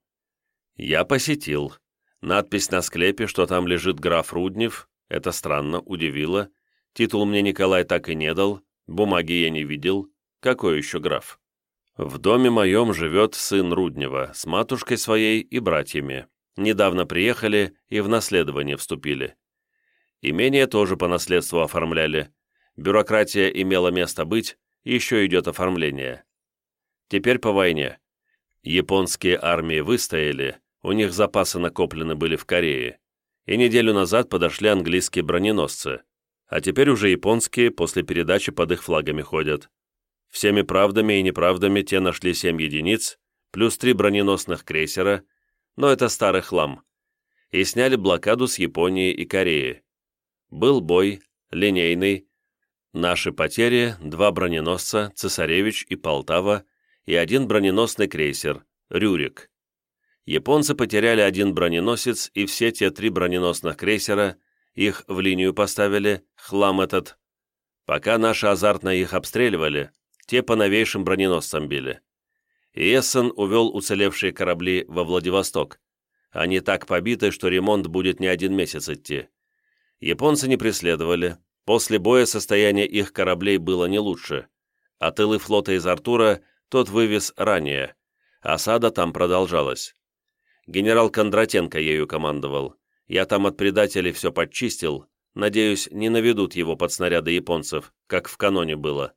Я посетил. Надпись на склепе, что там лежит граф Руднев, это странно, удивило. Титул мне Николай так и не дал, бумаги я не видел. Какой еще граф? В доме моем живет сын Руднева с матушкой своей и братьями. Недавно приехали и в наследование вступили. Имение тоже по наследству оформляли. Бюрократия имела место быть, еще идет оформление. Теперь по войне. Японские армии выстояли, у них запасы накоплены были в Корее, и неделю назад подошли английские броненосцы, а теперь уже японские после передачи под их флагами ходят. Всеми правдами и неправдами те нашли семь единиц, плюс три броненосных крейсера, но это старый хлам, и сняли блокаду с Японии и Кореи. Был бой, линейный. Наши потери – два броненосца, Цесаревич и Полтава, и один броненосный крейсер, Рюрик. Японцы потеряли один броненосец и все те три броненосных крейсера, их в линию поставили, хлам этот. Пока наши азартно их обстреливали, те по новейшим броненосцам били. И Эссен увел уцелевшие корабли во Владивосток. Они так побиты, что ремонт будет не один месяц идти. Японцы не преследовали. После боя состояние их кораблей было не лучше. А тылы флота из Артура тот вывез ранее. Осада там продолжалась. Генерал Кондратенко ею командовал. Я там от предателей все подчистил. Надеюсь, не наведут его под снаряды японцев, как в каноне было.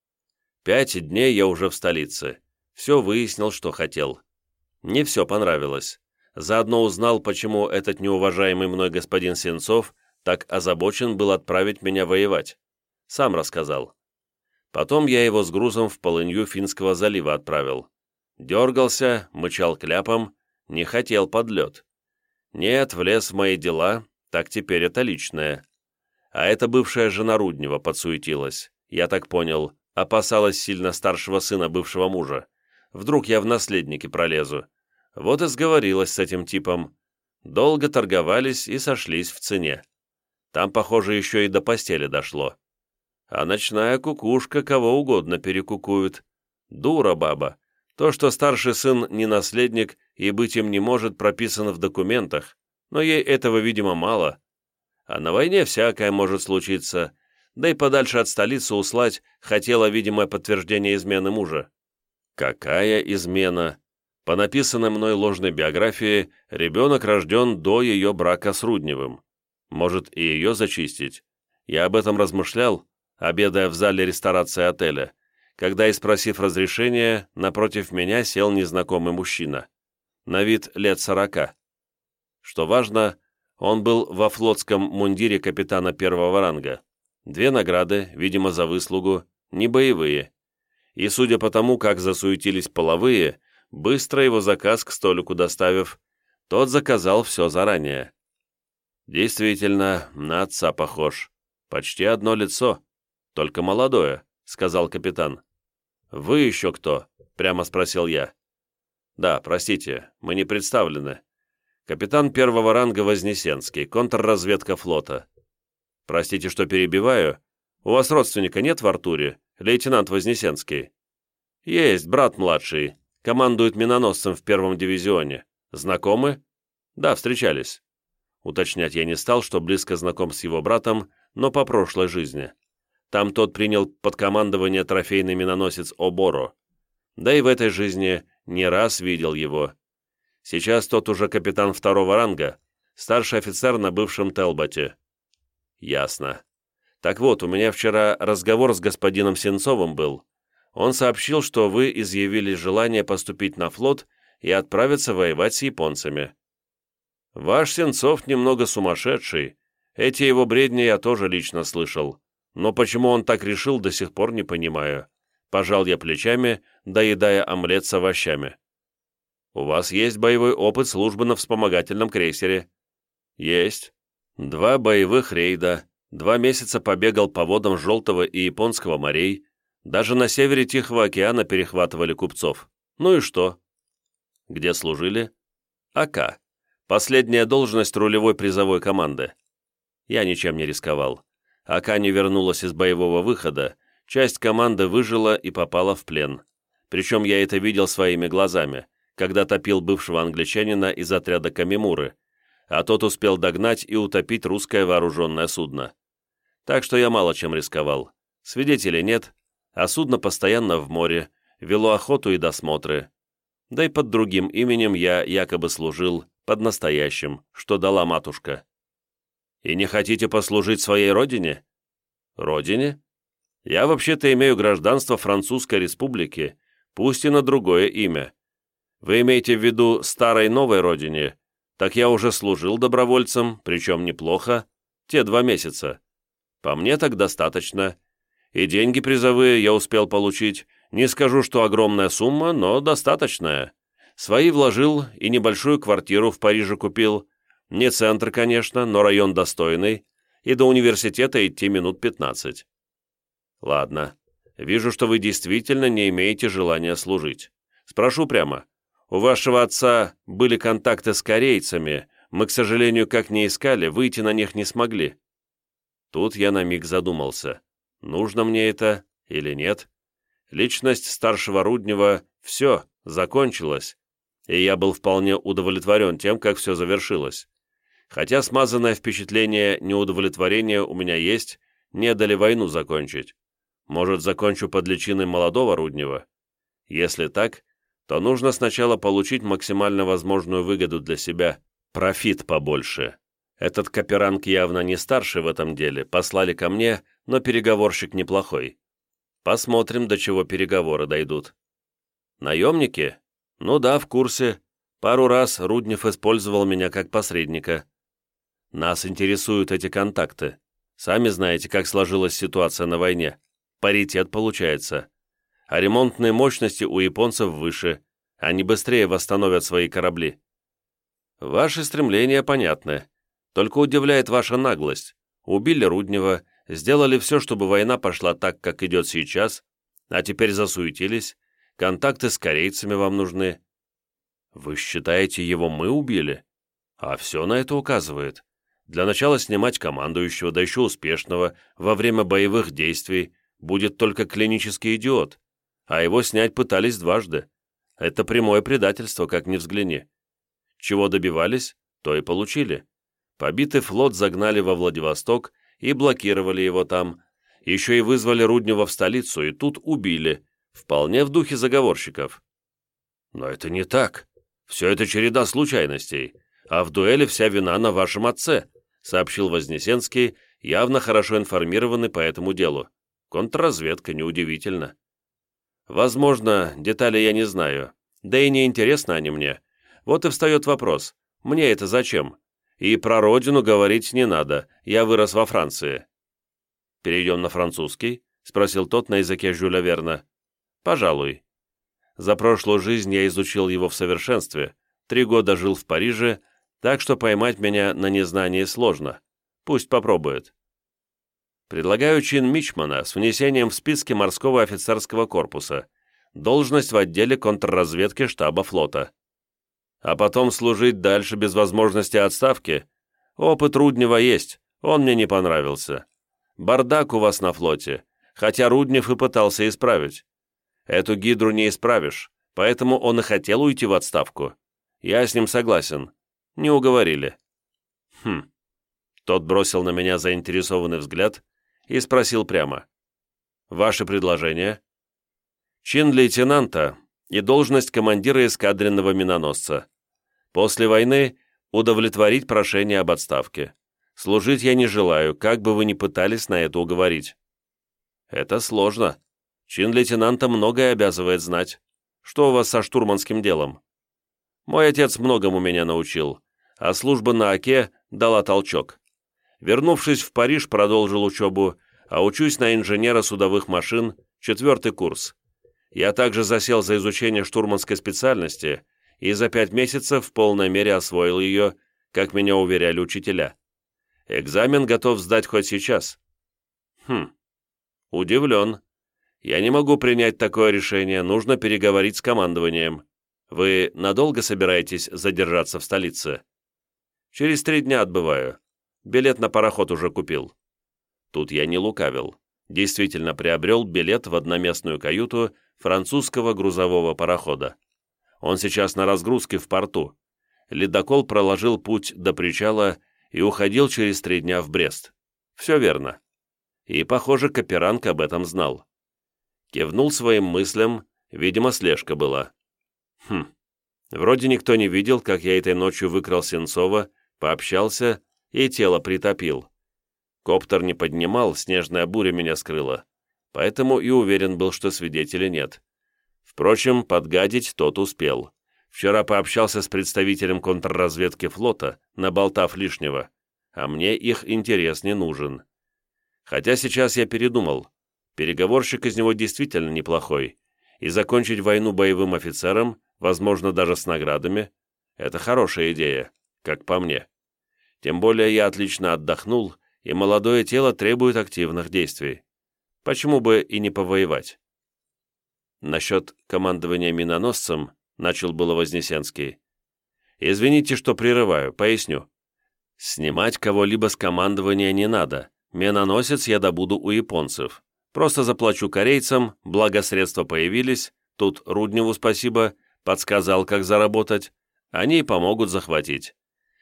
Пять дней я уже в столице. Все выяснил, что хотел. Не все понравилось. Заодно узнал, почему этот неуважаемый мной господин Сенцов так озабочен был отправить меня воевать. Сам рассказал. Потом я его с грузом в полынью Финского залива отправил. Дергался, мычал кляпом, не хотел под лед. Нет, влез в мои дела, так теперь это личное. А эта бывшая жена Руднева подсуетилась. Я так понял, опасалась сильно старшего сына бывшего мужа. Вдруг я в наследники пролезу. Вот и сговорилась с этим типом. Долго торговались и сошлись в цене. Там, похоже, еще и до постели дошло. А ночная кукушка кого угодно перекукует. Дура баба. То, что старший сын не наследник и быть им не может, прописано в документах, но ей этого, видимо, мало. А на войне всякое может случиться, да и подальше от столицы услать хотела видимое подтверждение измены мужа. Какая измена? По написанной мной ложной биографии, ребенок рожден до ее брака с Рудневым. Может, и ее зачистить? Я об этом размышлял, обедая в зале ресторации отеля, когда, и спросив разрешения, напротив меня сел незнакомый мужчина. На вид лет сорока. Что важно, он был во флотском мундире капитана первого ранга. Две награды, видимо, за выслугу, не боевые. И, судя по тому, как засуетились половые, быстро его заказ к столику доставив, тот заказал все заранее. Действительно, на отца похож. Почти одно лицо, только молодое, сказал капитан. «Вы еще кто?» — прямо спросил я. «Да, простите, мы не представлены. Капитан первого ранга Вознесенский, контрразведка флота. Простите, что перебиваю. У вас родственника нет в Артуре, лейтенант Вознесенский?» «Есть, брат младший, командует миноносцем в первом дивизионе. Знакомы?» «Да, встречались». Уточнять я не стал, что близко знаком с его братом, но по прошлой жизни. Там тот принял под командование трофейный миноносец Оборо. Да и в этой жизни не раз видел его. Сейчас тот уже капитан второго ранга, старший офицер на бывшем Телботе. Ясно. Так вот, у меня вчера разговор с господином Сенцовым был. Он сообщил, что вы изъявили желание поступить на флот и отправиться воевать с японцами. Ваш Сенцов немного сумасшедший. Эти его бредни я тоже лично слышал. Но почему он так решил, до сих пор не понимаю. Пожал я плечами, доедая омлет с овощами. У вас есть боевой опыт службы на вспомогательном крейсере? Есть. Два боевых рейда, два месяца побегал по водам Желтого и Японского морей, даже на севере Тихого океана перехватывали купцов. Ну и что? Где служили? АК. Последняя должность рулевой призовой команды. Я ничем не рисковал. АК не вернулась из боевого выхода, часть команды выжила и попала в плен. Причем я это видел своими глазами, когда топил бывшего англичанина из отряда Камимуры, а тот успел догнать и утопить русское вооруженное судно. Так что я мало чем рисковал. Свидетелей нет, а судно постоянно в море, вело охоту и досмотры. Да и под другим именем я якобы служил, под настоящим, что дала матушка. И не хотите послужить своей родине? Родине? Я вообще-то имею гражданство Французской Республики, пусть и на другое имя. Вы имеете в виду старой новой родине? Так я уже служил добровольцем, причем неплохо, те два месяца. По мне так достаточно. И деньги призовые я успел получить. Не скажу, что огромная сумма, но достаточная. Свои вложил и небольшую квартиру в Париже купил. Не центр, конечно, но район достойный. И до университета идти минут пятнадцать. Ладно. Вижу, что вы действительно не имеете желания служить. Спрошу прямо. У вашего отца были контакты с корейцами. Мы, к сожалению, как не искали, выйти на них не смогли. Тут я на миг задумался. Нужно мне это или нет? Личность старшего Руднева — все, закончилась. И я был вполне удовлетворен тем, как все завершилось. Хотя смазанное впечатление неудовлетворения у меня есть, не дали войну закончить. Может, закончу под личиной молодого Руднева? Если так, то нужно сначала получить максимально возможную выгоду для себя, профит побольше. Этот Каперанг явно не старший в этом деле, послали ко мне, но переговорщик неплохой. Посмотрим, до чего переговоры дойдут. Наемники? Ну да, в курсе. Пару раз Руднев использовал меня как посредника. Нас интересуют эти контакты. Сами знаете, как сложилась ситуация на войне. Паритет получается. А ремонтные мощности у японцев выше. Они быстрее восстановят свои корабли. Ваши стремления понятны. Только удивляет ваша наглость. Убили Руднева, сделали все, чтобы война пошла так, как идет сейчас, а теперь засуетились. Контакты с корейцами вам нужны. Вы считаете, его мы убили? А все на это указывает. Для начала снимать командующего, да еще успешного, во время боевых действий, будет только клинический идиот. А его снять пытались дважды. Это прямое предательство, как ни взгляни. Чего добивались, то и получили. Побитый флот загнали во Владивосток и блокировали его там. Еще и вызвали Руднева в столицу, и тут убили. Вполне в духе заговорщиков. Но это не так. Все это череда случайностей. А в дуэли вся вина на вашем отце, сообщил Вознесенский, явно хорошо информированный по этому делу. Контрразведка, неудивительно. Возможно, детали я не знаю. Да и не интересны они мне. Вот и встает вопрос. Мне это зачем? И про родину говорить не надо. Я вырос во Франции. «Перейдем на французский?» — спросил тот на языке Жюля Верна. «Пожалуй. За прошлую жизнь я изучил его в совершенстве. Три года жил в Париже, так что поймать меня на незнании сложно. Пусть попробует. Предлагаю чин мичмана с внесением в списки морского офицерского корпуса. Должность в отделе контрразведки штаба флота. А потом служить дальше без возможности отставки? Опыт Руднева есть, он мне не понравился. Бардак у вас на флоте, хотя Руднев и пытался исправить. Эту гидру не исправишь, поэтому он и хотел уйти в отставку. Я с ним согласен. Не уговорили». «Хм». Тот бросил на меня заинтересованный взгляд и спросил прямо. «Ваше предложение?» «Чин лейтенанта и должность командира эскадренного миноносца. После войны удовлетворить прошение об отставке. Служить я не желаю, как бы вы ни пытались на это уговорить». «Это сложно. Чин лейтенанта многое обязывает знать. Что у вас со штурманским делом?» «Мой отец многому меня научил, а служба на Оке дала толчок. Вернувшись в Париж, продолжил учебу, а учусь на инженера судовых машин, четвертый курс. Я также засел за изучение штурманской специальности и за пять месяцев в полной мере освоил ее, как меня уверяли учителя. Экзамен готов сдать хоть сейчас». «Хм, удивлен. Я не могу принять такое решение, нужно переговорить с командованием. Вы надолго собираетесь задержаться в столице?» «Через три дня отбываю. Билет на пароход уже купил». Тут я не лукавил. Действительно приобрел билет в одноместную каюту французского грузового парохода. Он сейчас на разгрузке в порту. Ледокол проложил путь до причала и уходил через три дня в Брест. Все верно. И, похоже, Каперанг об этом знал. Кивнул своим мыслям, видимо, слежка была. Хм, вроде никто не видел, как я этой ночью выкрал Сенцова, пообщался и тело притопил. Коптер не поднимал, снежная буря меня скрыла. поэтому и уверен был, что свидетелей нет. Впрочем, подгадить тот успел. Вчера пообщался с представителем контрразведки флота, наболтав лишнего, а мне их интерес не нужен. Хотя сейчас я передумал. Переговорщик из него действительно неплохой, и закончить войну боевым офицером, возможно, даже с наградами, это хорошая идея, как по мне. Тем более я отлично отдохнул, и молодое тело требует активных действий. Почему бы и не повоевать? Насчет командования миноносцем начал было Вознесенский. Извините, что прерываю, поясню. Снимать кого-либо с командования не надо. Миноносец я добуду у японцев. Просто заплачу корейцам, благо средства появились, тут Рудневу спасибо, подсказал, как заработать, они и помогут захватить.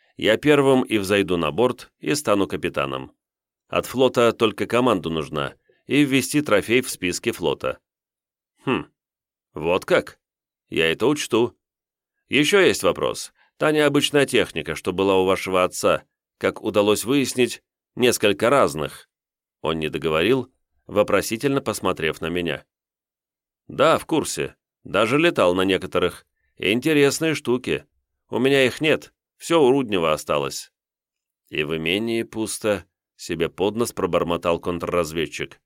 Я первым и взойду на борт, и стану капитаном. От флота только команду нужна, и ввести трофей в списке флота. Хм, вот как? Я это учту. Еще есть вопрос. Та необычная техника, что была у вашего отца, как удалось выяснить, несколько разных. Он не договорил, вопросительно посмотрев на меня. Да, в курсе. Даже летал на некоторых. Интересные штуки. У меня их нет, все у Руднева осталось. И в имении пусто, себе под нос пробормотал контрразведчик.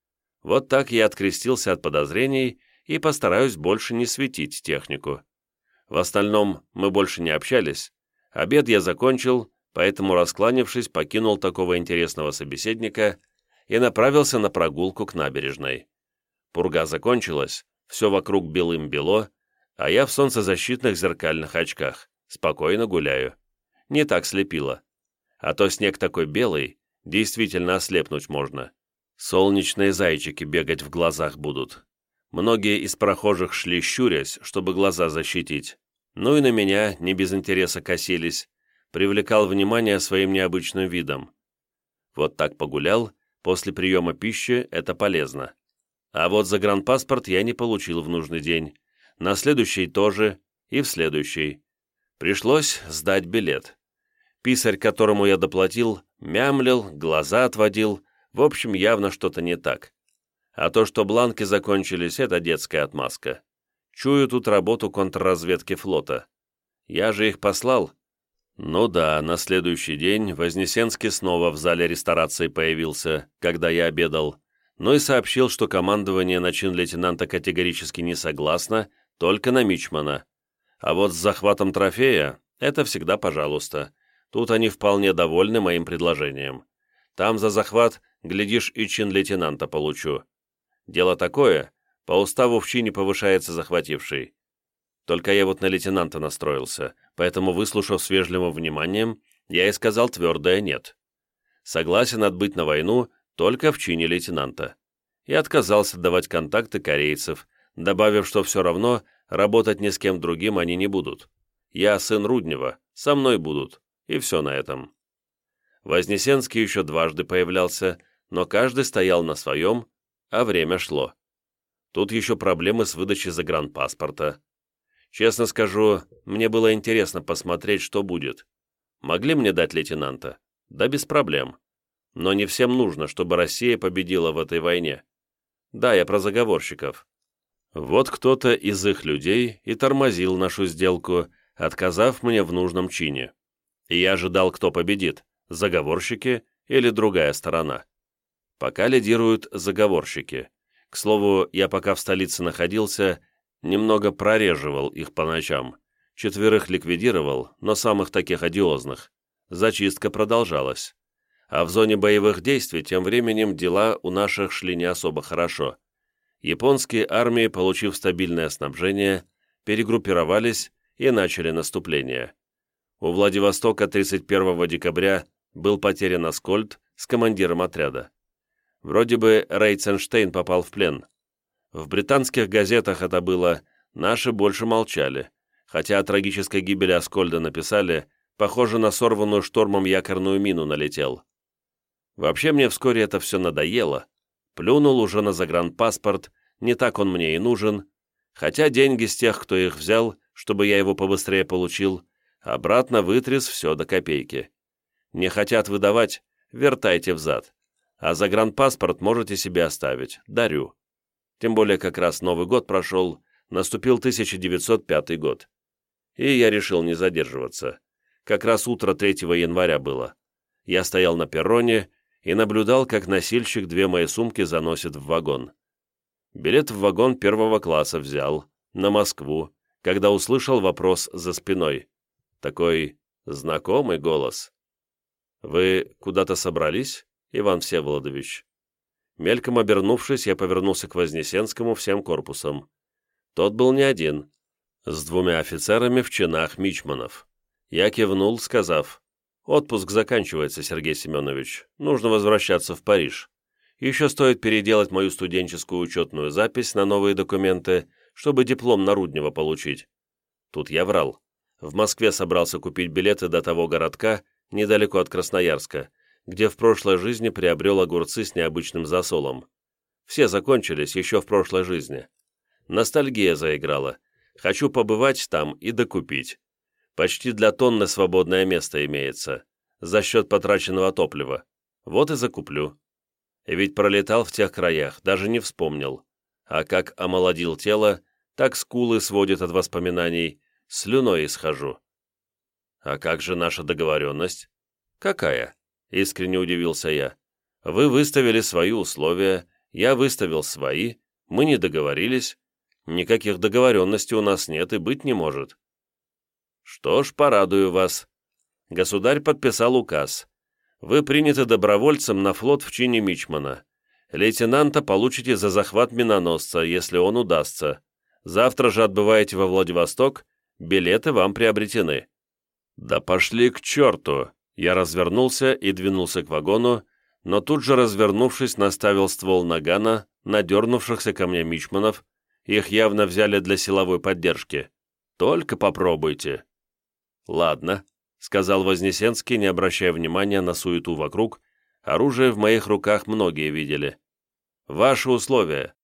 Вот так я открестился от подозрений и постараюсь больше не светить технику. В остальном мы больше не общались. Обед я закончил, поэтому, раскланившись, покинул такого интересного собеседника и направился на прогулку к набережной. Пурга закончилась, все вокруг белым-бело, а я в солнцезащитных зеркальных очках. Спокойно гуляю. Не так слепило. А то снег такой белый, действительно ослепнуть можно. Солнечные зайчики бегать в глазах будут. Многие из прохожих шли щурясь, чтобы глаза защитить. Ну и на меня не без интереса косились. Привлекал внимание своим необычным видом. Вот так погулял, после приема пищи это полезно. А вот загранпаспорт я не получил в нужный день. На следующий тоже и в следующий. Пришлось сдать билет. Писарь, которому я доплатил, мямлил, глаза отводил, в общем, явно что-то не так. А то, что бланки закончились, это детская отмазка. Чую тут работу контрразведки флота. Я же их послал. Ну да, на следующий день Вознесенский снова в зале ресторации появился, когда я обедал, но и сообщил, что командование на чин лейтенанта категорически не согласно, только на мичмана. А вот с захватом трофея — это всегда пожалуйста. Тут они вполне довольны моим предложением. Там за захват, глядишь, и чин лейтенанта получу. Дело такое, по уставу в чине повышается захвативший. Только я вот на лейтенанта настроился, поэтому, выслушав с вежливым вниманием, я и сказал твердое «нет». Согласен отбыть на войну только в чине лейтенанта. И отказался давать контакты корейцев, добавив, что все равно работать ни с кем другим они не будут. Я сын Руднева, со мной будут, и все на этом. Вознесенский еще дважды появлялся, но каждый стоял на своем, а время шло. Тут еще проблемы с выдачей загранпаспорта. Честно скажу, мне было интересно посмотреть, что будет. Могли мне дать лейтенанта? Да без проблем. Но не всем нужно, чтобы Россия победила в этой войне. Да, я про заговорщиков. Вот кто-то из их людей и тормозил нашу сделку, отказав мне в нужном чине. И я ожидал, кто победит, заговорщики или другая сторона. Пока лидируют заговорщики. К слову, я пока в столице находился, немного прореживал их по ночам. Четверых ликвидировал, но самых таких одиозных. Зачистка продолжалась. А в зоне боевых действий тем временем дела у наших шли не особо хорошо. Японские армии, получив стабильное снабжение, перегруппировались и начали наступление. У Владивостока тридцать первого декабря был потерян Аскольд с командиром отряда. Вроде бы Рейценштейн попал в плен. В британских газетах это было, наши больше молчали, хотя о трагической гибели Аскольда написали, похоже на сорванную штормом якорную мину налетел. Вообще мне вскоре это все надоело. Плюнул уже на загранпаспорт, не так он мне и нужен, хотя деньги с тех, кто их взял, чтобы я его побыстрее получил, обратно вытряс все до копейки. Не хотят выдавать, вертайте взад. А загранпаспорт можете себе оставить, дарю. Тем более как раз Новый год прошел, наступил тысяча девятьсот пятый год. И я решил не задерживаться. Как раз утро третьего января было. Я стоял на перроне и наблюдал, как носильщик две мои сумки заносит в вагон. Билет в вагон первого класса взял, на Москву, когда услышал вопрос за спиной. Такой знакомый голос. «Вы куда-то собрались, Иван Всеволодович?» Мельком обернувшись, я повернулся к Вознесенскому всем корпусом. Тот был не один, с двумя офицерами в чинах мичманов. Я кивнул, сказав: «Отпуск заканчивается, Сергей Семенович, нужно возвращаться в Париж. Еще стоит переделать мою студенческую учетную запись на новые документы, чтобы диплом на Руднева получить». Тут я врал. В Москве собрался купить билеты до того городка, недалеко от Красноярска, где в прошлой жизни приобрел огурцы с необычным засолом. Все закончились еще в прошлой жизни. Ностальгия заиграла. Хочу побывать там и докупить. Почти для тонны свободное место имеется, за счет потраченного топлива. Вот и закуплю. И ведь пролетал в тех краях, даже не вспомнил. А как омолодил тело, так скулы сводит от воспоминаний, слюной исхожу. А как же наша договоренность? Какая? Искренне удивился я. Вы выставили свои условия, я выставил свои, мы не договорились. Никаких договоренностей у нас нет и быть не может. Что ж, порадую вас. Государь подписал указ. Вы приняты добровольцем на флот в чине мичмана. Лейтенанта получите за захват миноносца, если он удастся. Завтра же отбываете во Владивосток, билеты вам приобретены». «Да пошли к черту!» Я развернулся и двинулся к вагону, но тут же, развернувшись, наставил ствол нагана на дернувшихся ко мне мичманов. Их явно взяли для силовой поддержки. «Только попробуйте». «Ладно», — сказал Вознесенский, не обращая внимания на суету вокруг. Оружие в моих руках многие видели. «Ваши условия».